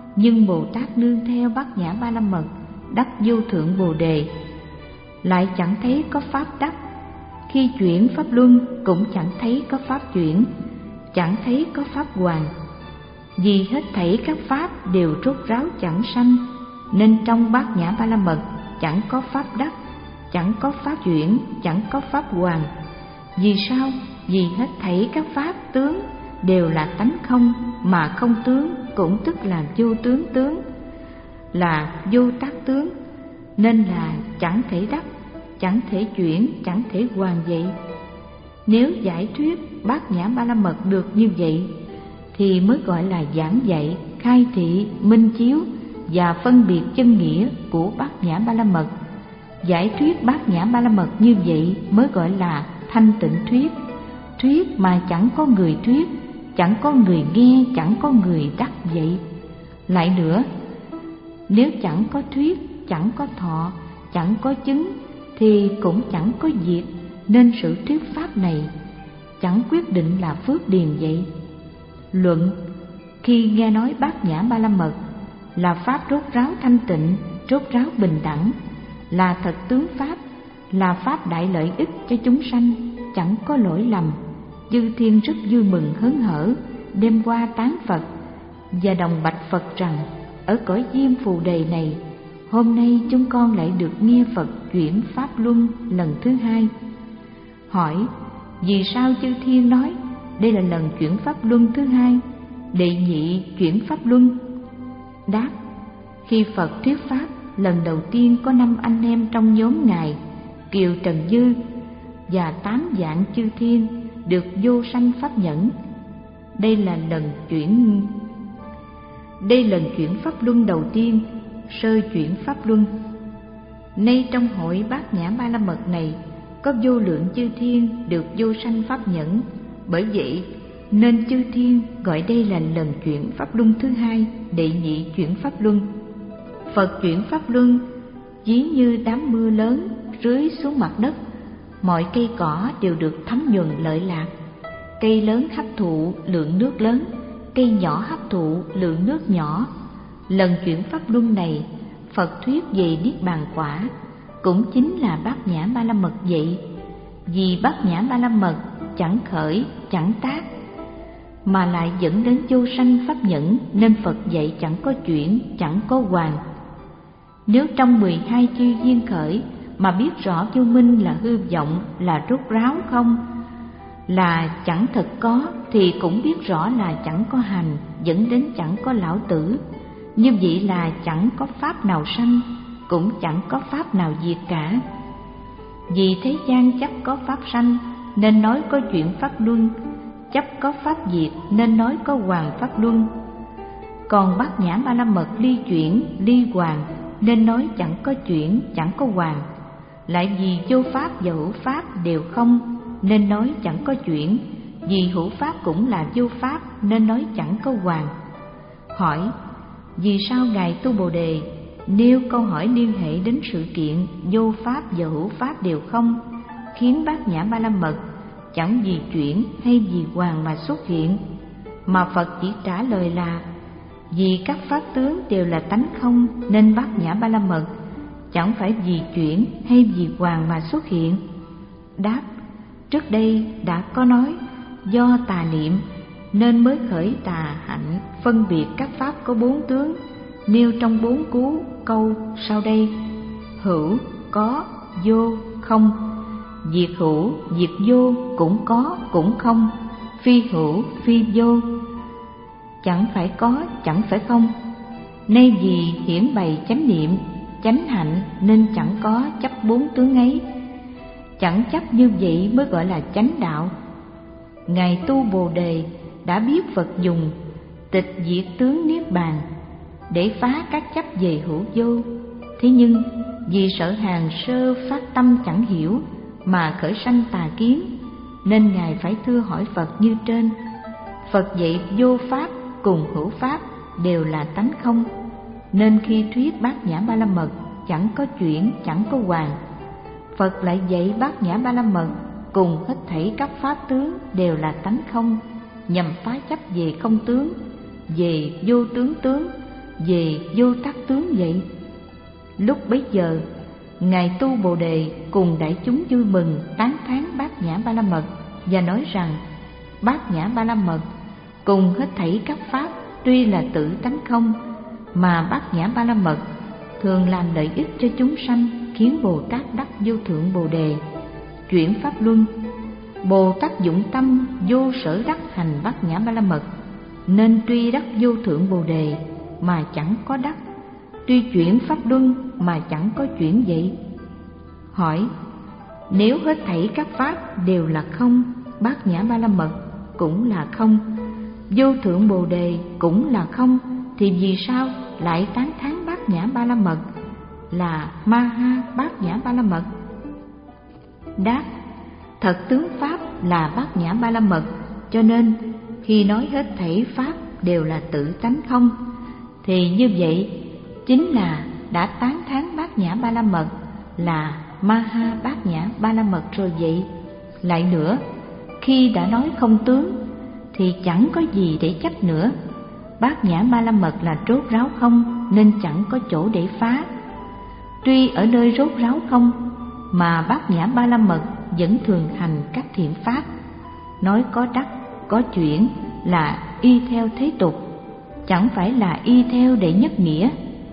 nhưng Bồ Tát nương theo Bát Nhã Ba La Mật đắc vô thượng Bồ Đề, lại chẳng thấy có pháp đắc. Khi chuyển pháp luân cũng chẳng thấy có pháp chuyển, chẳng thấy có pháp hoàn. Vì hết thảy các pháp đều rốt ráo chẳng sanh, nên trong Bát Nhã Ba La Mật chẳng có pháp đắc, chẳng có pháp chuyển, chẳng có pháp hoàn. Vì sao? Vì hết thảy các pháp tướng đều là tánh không, mà không tướng cũng tức là vô tướng tướng, là vô tác tướng, nên là chẳng thể đắc, chẳng thể chuyển, chẳng thể hoàn vậy. Nếu giải thuyết Bát Nhã Ba La Mật được như vậy thì mới gọi là giảng dạy, khai thị, minh chiếu và phân biệt chân nghĩa của Bát Nhã Ba La Mật. Giải thuyết Bát Nhã Ba La Mật như vậy mới gọi là thanh tịnh thuyết. Thuyết mà chẳng có người thuyết, chẳng có người nghe, chẳng có người đắc vậy. Lại nữa, nếu chẳng có thuyết, chẳng có thọ, chẳng có chứng thì cũng chẳng có diệt, nên sự thuyết pháp này chẳng quyết định là phước điền vậy. Luận: khi nghe nói Bát Nhã Ba La Mật là pháp rốt ráo thanh tịnh, rốt ráo bình đẳng, là thật tướng pháp, là pháp đại lợi ích cho chúng sanh, chẳng có lỗi lầm, chư thiên rất vui mừng hớn hở, đêm qua tán Phật và đồng bạch Phật rằng: ở cõi Diêm Phù Đề này, hôm nay chúng con lại được nghe Phật chuyển pháp luân lần thứ hai. Hỏi: vì sao chư thiên nói đây là lần chuyển pháp luân thứ hai, đệ nhị chuyển pháp luân? Đáp: khi Phật thuyết pháp lần đầu tiên có năm anh em trong nhóm ngài Kiều Trần Dư và tám vạn chư thiên được vô sanh pháp nhẫn. Đây là lần chuyển đây lần chuyển pháp luân đầu tiên, sơ chuyển pháp luân. Nay trong hội Bát Nhã Ba La Mật này có vô lượng chư thiên được vô sanh pháp nhẫn, bởi vậy nên chư thiên gọi đây là lần chuyển pháp luân thứ hai, đệ nhị chuyển pháp luân. Phật chuyển pháp luân ví như đám mưa lớn rưới xuống mặt đất, mọi cây cỏ đều được thấm nhuần lợi lạc. Cây lớn hấp thụ lượng nước lớn, cây nhỏ hấp thụ lượng nước nhỏ. Lần chuyển pháp luân này, Phật thuyết về niết bàn quả, cũng chính là Bát Nhã Ba La Mật vậy. Vì Bát Nhã Ba La Mật chẳng khởi, chẳng tác, mà lại dẫn đến vô sanh pháp nhẫn, nên Phật dạy chẳng có chuyển, chẳng có hoàn. Nếu trong mười hai chư duyên khởi mà biết rõ vô minh là hư vọng, là rốt ráo không, là chẳng thật có, thì cũng biết rõ là chẳng có hành, dẫn đến chẳng có lão tử. Như vậy là chẳng có pháp nào sanh, cũng chẳng có pháp nào diệt cả. Vì thế gian chấp có pháp sanh nên nói có chuyển pháp luân, chấp có pháp diệt nên nói có hoàn pháp luân. Còn Bát Nhã Ba La Mật ly chuyển, ly hoàn nên nói chẳng có chuyển, chẳng có hoàn. Lại vì vô pháp và hữu pháp đều không nên nói chẳng có chuyển, vì hữu pháp cũng là vô pháp nên nói chẳng có hoàn. Hỏi: vì sao ngài Tu Bồ Đề nêu câu hỏi liên hệ đến sự kiện vô pháp và hữu pháp đều không, khiến Bát Nhã Ba La Mật chẳng vì chuyển hay vì hoàn mà xuất hiện, mà Phật chỉ trả lời là: vì các pháp tướng đều là tánh không, nên Bát Nhã Ba La Mật chẳng phải vì chuyển hay vì hoàn mà xuất hiện. Đáp: trước đây đã có nói, do tà niệm nên mới khởi tà hạnh, phân biệt các pháp có bốn tướng, nêu trong bốn cú câu sau đây: hữu, có, vô, không. Diệt hữu, diệt vô, cũng có, cũng không. Phi hữu, phi vô, chẳng phải có, chẳng phải không. Nay vì hiển bày chánh niệm, chánh hạnh nên chẳng có chấp bốn tướng ấy. Chẳng chấp như vậy mới gọi là chánh đạo. Ngài Tu Bồ Đề đã biết Phật dùng tịch diệt tướng niết bàn để phá các chấp về hữu vô. Thế nhưng vì sợ hàng sơ phát tâm chẳng hiểu mà khởi sanh tà kiến, nên Ngài phải thưa hỏi Phật như trên. Phật dạy vô pháp cùng hữu pháp đều là tánh không, nên khi thuyết Bát Nhã Ba La Mật chẳng có chuyển, chẳng có hoàn. Phật lại dạy Bát Nhã Ba La Mật cùng hết thảy các pháp tướng đều là tánh không, nhằm phá chấp về không tướng, về vô tướng tướng, về vô tác tướng vậy. Lúc bấy giờ, Ngài Tu Bồ Đề cùng đại chúng vui mừng tán thán Bát Nhã Ba La Mật và nói rằng Bát Nhã Ba La Mật cùng hết thảy các pháp tuy là tự tánh không, mà Bát Nhã Ba La Mật thường làm lợi ích cho chúng sanh, khiến Bồ Tát đắc vô thượng Bồ Đề. Chuyển pháp luân, Bồ Tát dụng tâm vô sở đắc hành Bát Nhã Ba La Mật, nên tuy đắc vô thượng Bồ Đề mà chẳng có đắc, tuy chuyển pháp luân mà chẳng có chuyển vậy. Hỏi: nếu hết thảy các pháp đều là không, Bát Nhã Ba La Mật cũng là không, vô thượng Bồ Đề cũng là không, thì vì sao lại tán thán Bát Nhã Ba La Mật là Ma Ha Bát Nhã Ba La Mật? Đáp: thật tướng pháp là Bát Nhã Ba La Mật, cho nên khi nói hết thảy pháp đều là tự tánh không, thì như vậy chính là đã tán thán Bát Nhã Ba La Mật là Ma Ha Bát Nhã Ba La Mật rồi vậy. Lại nữa, khi đã nói không tướng thì chẳng có gì để chấp nữa. Bát Nhã Ba La Mật là rốt ráo không, nên chẳng có chỗ để phá. Tuy ở nơi rốt ráo không mà Bát Nhã Ba La Mật vẫn thường hành các thiện pháp. Nói có đắc, có chuyển là y theo thế tục, chẳng phải là y theo đệ nhất nghĩa.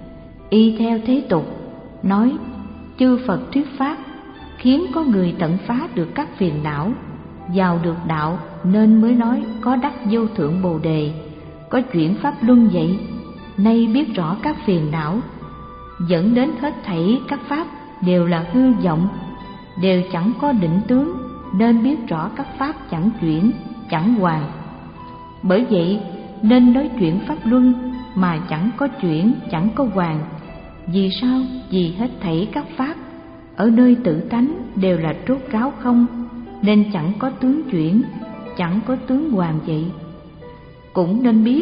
Y theo thế tục, nói chư Phật thuyết pháp, khiến có người tận phá được các phiền não, vào được đạo, nên mới nói có đắc vô thượng Bồ Đề, có chuyển pháp luân vậy. Nay biết rõ các phiền não dẫn đến hết thảy các pháp đều là hư vọng, đều chẳng có định tướng, nên biết rõ các pháp chẳng chuyển, chẳng hoàn. Bởi vậy nên nói chuyển pháp luân mà chẳng có chuyển, chẳng có hoàn. Vì sao? Vì hết thảy các pháp ở nơi tự tánh đều là rốt ráo không, nên chẳng có tướng chuyển, chẳng có tướng hoàn vậy. Cũng nên biết,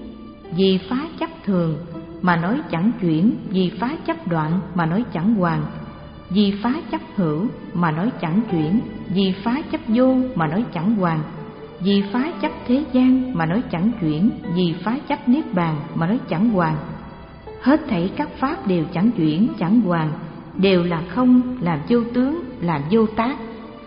vì phá chấp thường mà nói chẳng chuyển, vì phá chấp đoạn mà nói chẳng hoàn, vì phá chấp hữu mà nói chẳng chuyển, vì phá chấp vô mà nói chẳng hoàn, vì phá chấp thế gian mà nói chẳng chuyển, vì phá chấp niết bàn mà nói chẳng hoàn. Hết thảy các pháp đều chẳng chuyển, chẳng hoàn, đều là không, là vô tướng, là vô tác.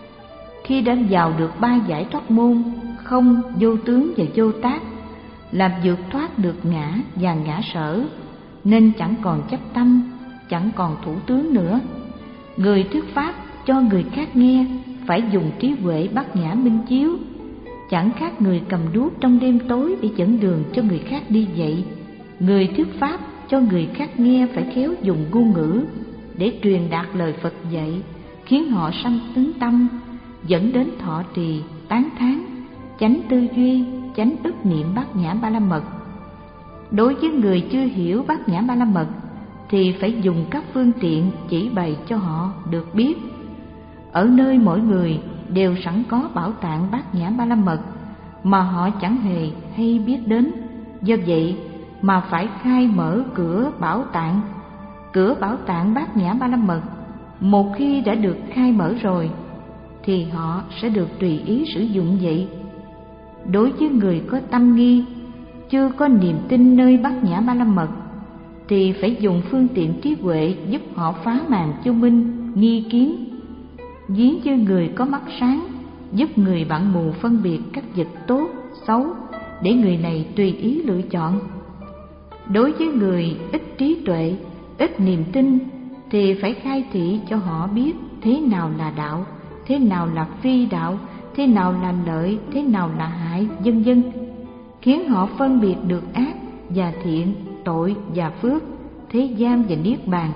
Khi đã vào được ba giải thoát môn không, vô tướng và vô tác, làm vượt thoát được ngã và ngã sở, nên chẳng còn chấp tâm, chẳng còn thủ tướng nữa. Người thuyết pháp cho người khác nghe phải dùng trí huệ bát nhã minh chiếu, chẳng khác người cầm đuốc trong đêm tối để dẫn đường cho người khác đi vậy. Người thuyết pháp cho người khác nghe phải khéo dùng ngôn ngữ để truyền đạt lời Phật dạy, khiến họ sanh tín tâm, dẫn đến thọ trì, tán thán, chánh tư duy, chánh ức niệm Bát Nhã Ba La Mật. Đối với người chưa hiểu Bát Nhã Ba La Mật thì phải dùng các phương tiện chỉ bày cho họ được biết. Ở nơi mỗi người đều sẵn có bảo tạng Bát Nhã Ba La Mật mà họ chẳng hề hay biết đến. Do vậy mà phải khai mở cửa bảo tạng. Cửa bảo tạng Bát Nhã Ba La Mật một khi đã được khai mở rồi thì họ sẽ được tùy ý sử dụng vậy. Đối với người có tâm nghi, chưa có niềm tin nơi Bát Nhã Ba La Mật, thì phải dùng phương tiện trí huệ giúp họ phá màn cho minh, nghi kiến. Ví như người có mắt sáng, giúp người bạn mù phân biệt các vật tốt, xấu, để người này tùy ý lựa chọn. Đối với người ít trí tuệ, ít niềm tin, thì phải khai thị cho họ biết thế nào là đạo, thế nào là phi đạo, thế nào là lợi, thế nào là hại, vân vân, khiến họ phân biệt được ác và thiện, tội và phước, thế gian và niết bàn.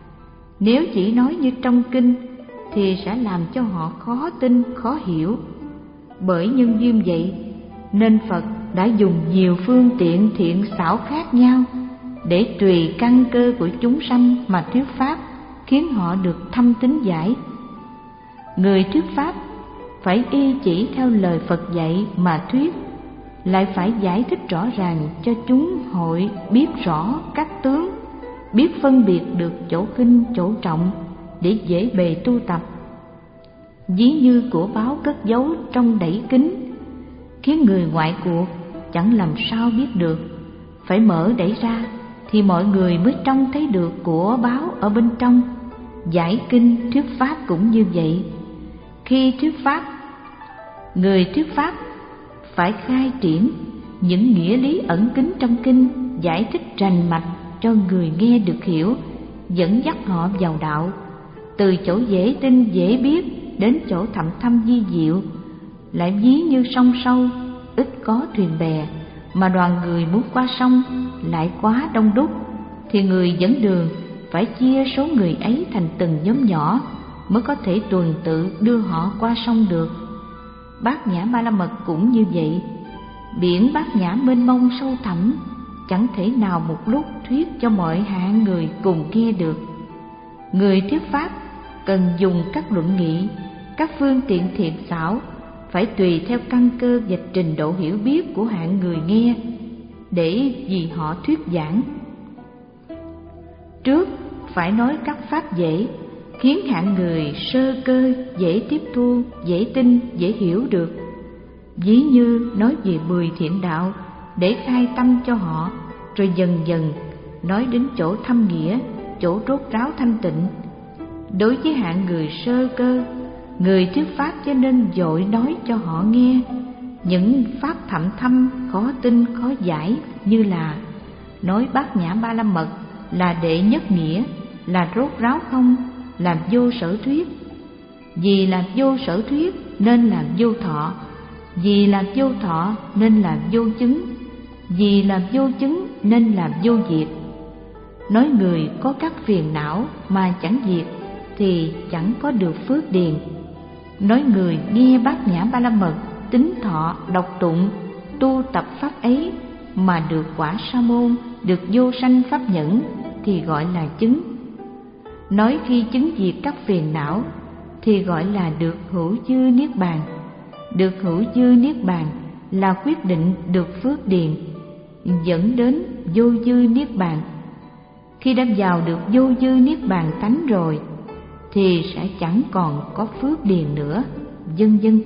Nếu chỉ nói như trong kinh thì sẽ làm cho họ khó tin, khó hiểu. Bởi nhân duyên vậy nên Phật đã dùng nhiều phương tiện thiện xảo khác nhau để tùy căn cơ của chúng sanh mà thuyết pháp, khiến họ được thâm tín giải. Người thuyết pháp phải y chỉ theo lời Phật dạy mà thuyết, lại phải giải thích rõ ràng cho chúng hội biết rõ các tướng, biết phân biệt được chỗ khinh chỗ trọng để dễ bề tu tập. Ví như của báo cất giấu trong đẩy kính, khiến người ngoại cuộc chẳng làm sao biết được, phải mở đẩy ra thì mọi người mới trông thấy được của báo ở bên trong. Giải kinh thuyết pháp cũng như vậy. Khi thuyết pháp, người thuyết pháp phải khai triển những nghĩa lý ẩn kín trong kinh, giải thích rành mạch cho người nghe được hiểu, dẫn dắt họ vào đạo, từ chỗ dễ tin dễ biết đến chỗ thậm thâm vi diệu. Lại ví như sông sâu, ít có thuyền bè, mà đoàn người muốn qua sông lại quá đông đúc, thì người dẫn đường phải chia số người ấy thành từng nhóm nhỏ mới có thể tuần tự đưa họ qua sông được. Bát Nhã Ba La Mật cũng như vậy. Biển Bát Nhã mênh mông sâu thẳm, chẳng thể nào một lúc thuyết cho mọi hạng người cùng nghe được. Người thuyết pháp cần dùng các luận nghị, các phương tiện thiện xảo, phải tùy theo căn cơ và trình độ hiểu biết của hạng người nghe để vì họ thuyết giảng. Trước phải nói các pháp dễ, khiến hạng người sơ cơ dễ tiếp thu, dễ tin, dễ hiểu được. Ví như nói về mười thiện đạo để khai tâm cho họ, rồi dần dần nói đến chỗ thâm nghĩa, chỗ rốt ráo thanh tịnh. Đối với hạng người sơ cơ, người thuyết pháp cho nên vội nói cho họ nghe những pháp thậm thâm, khó tin, khó giải, như là nói Bát Nhã Ba La Mật là đệ nhất nghĩa, là rốt ráo không, làm vô sở thuyết. Vì làm vô sở thuyết nên làm vô thọ, vì làm vô thọ nên làm vô chứng, vì làm vô chứng nên làm vô diệt. Nói người có các phiền não mà chẳng diệt thì chẳng có được phước điền. Nói người nghe Bát Nhã Ba La Mật, tín thọ, đọc tụng, tu tập pháp ấy mà được quả sa môn, được vô sanh pháp nhẫn thì gọi là chứng. Nói khi chứng diệt các phiền não thì gọi là được hữu dư niết bàn. Được hữu dư niết bàn là quyết định được phước điền, dẫn đến vô dư niết bàn. Khi đã vào được vô dư niết bàn tánh rồi thì sẽ chẳng còn có phước điền nữa, vân vân.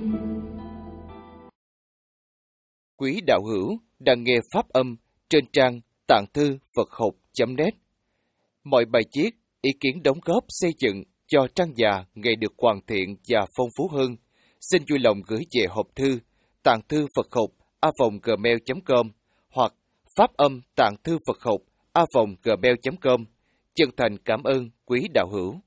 Quý đạo hữu đang nghe pháp âm trên trang tạng thư Phật học chấm net. Mọi bài viết, ý kiến đóng góp xây dựng cho trang già ngày được hoàn thiện và phong phú hơn, xin vui lòng gửi về hộp thư tạng thư Phật học a vòng gmail chấm com hoặc pháp âm tạng thư Phật học a vòng gmail chấm com. Chân thành cảm ơn quý đạo hữu.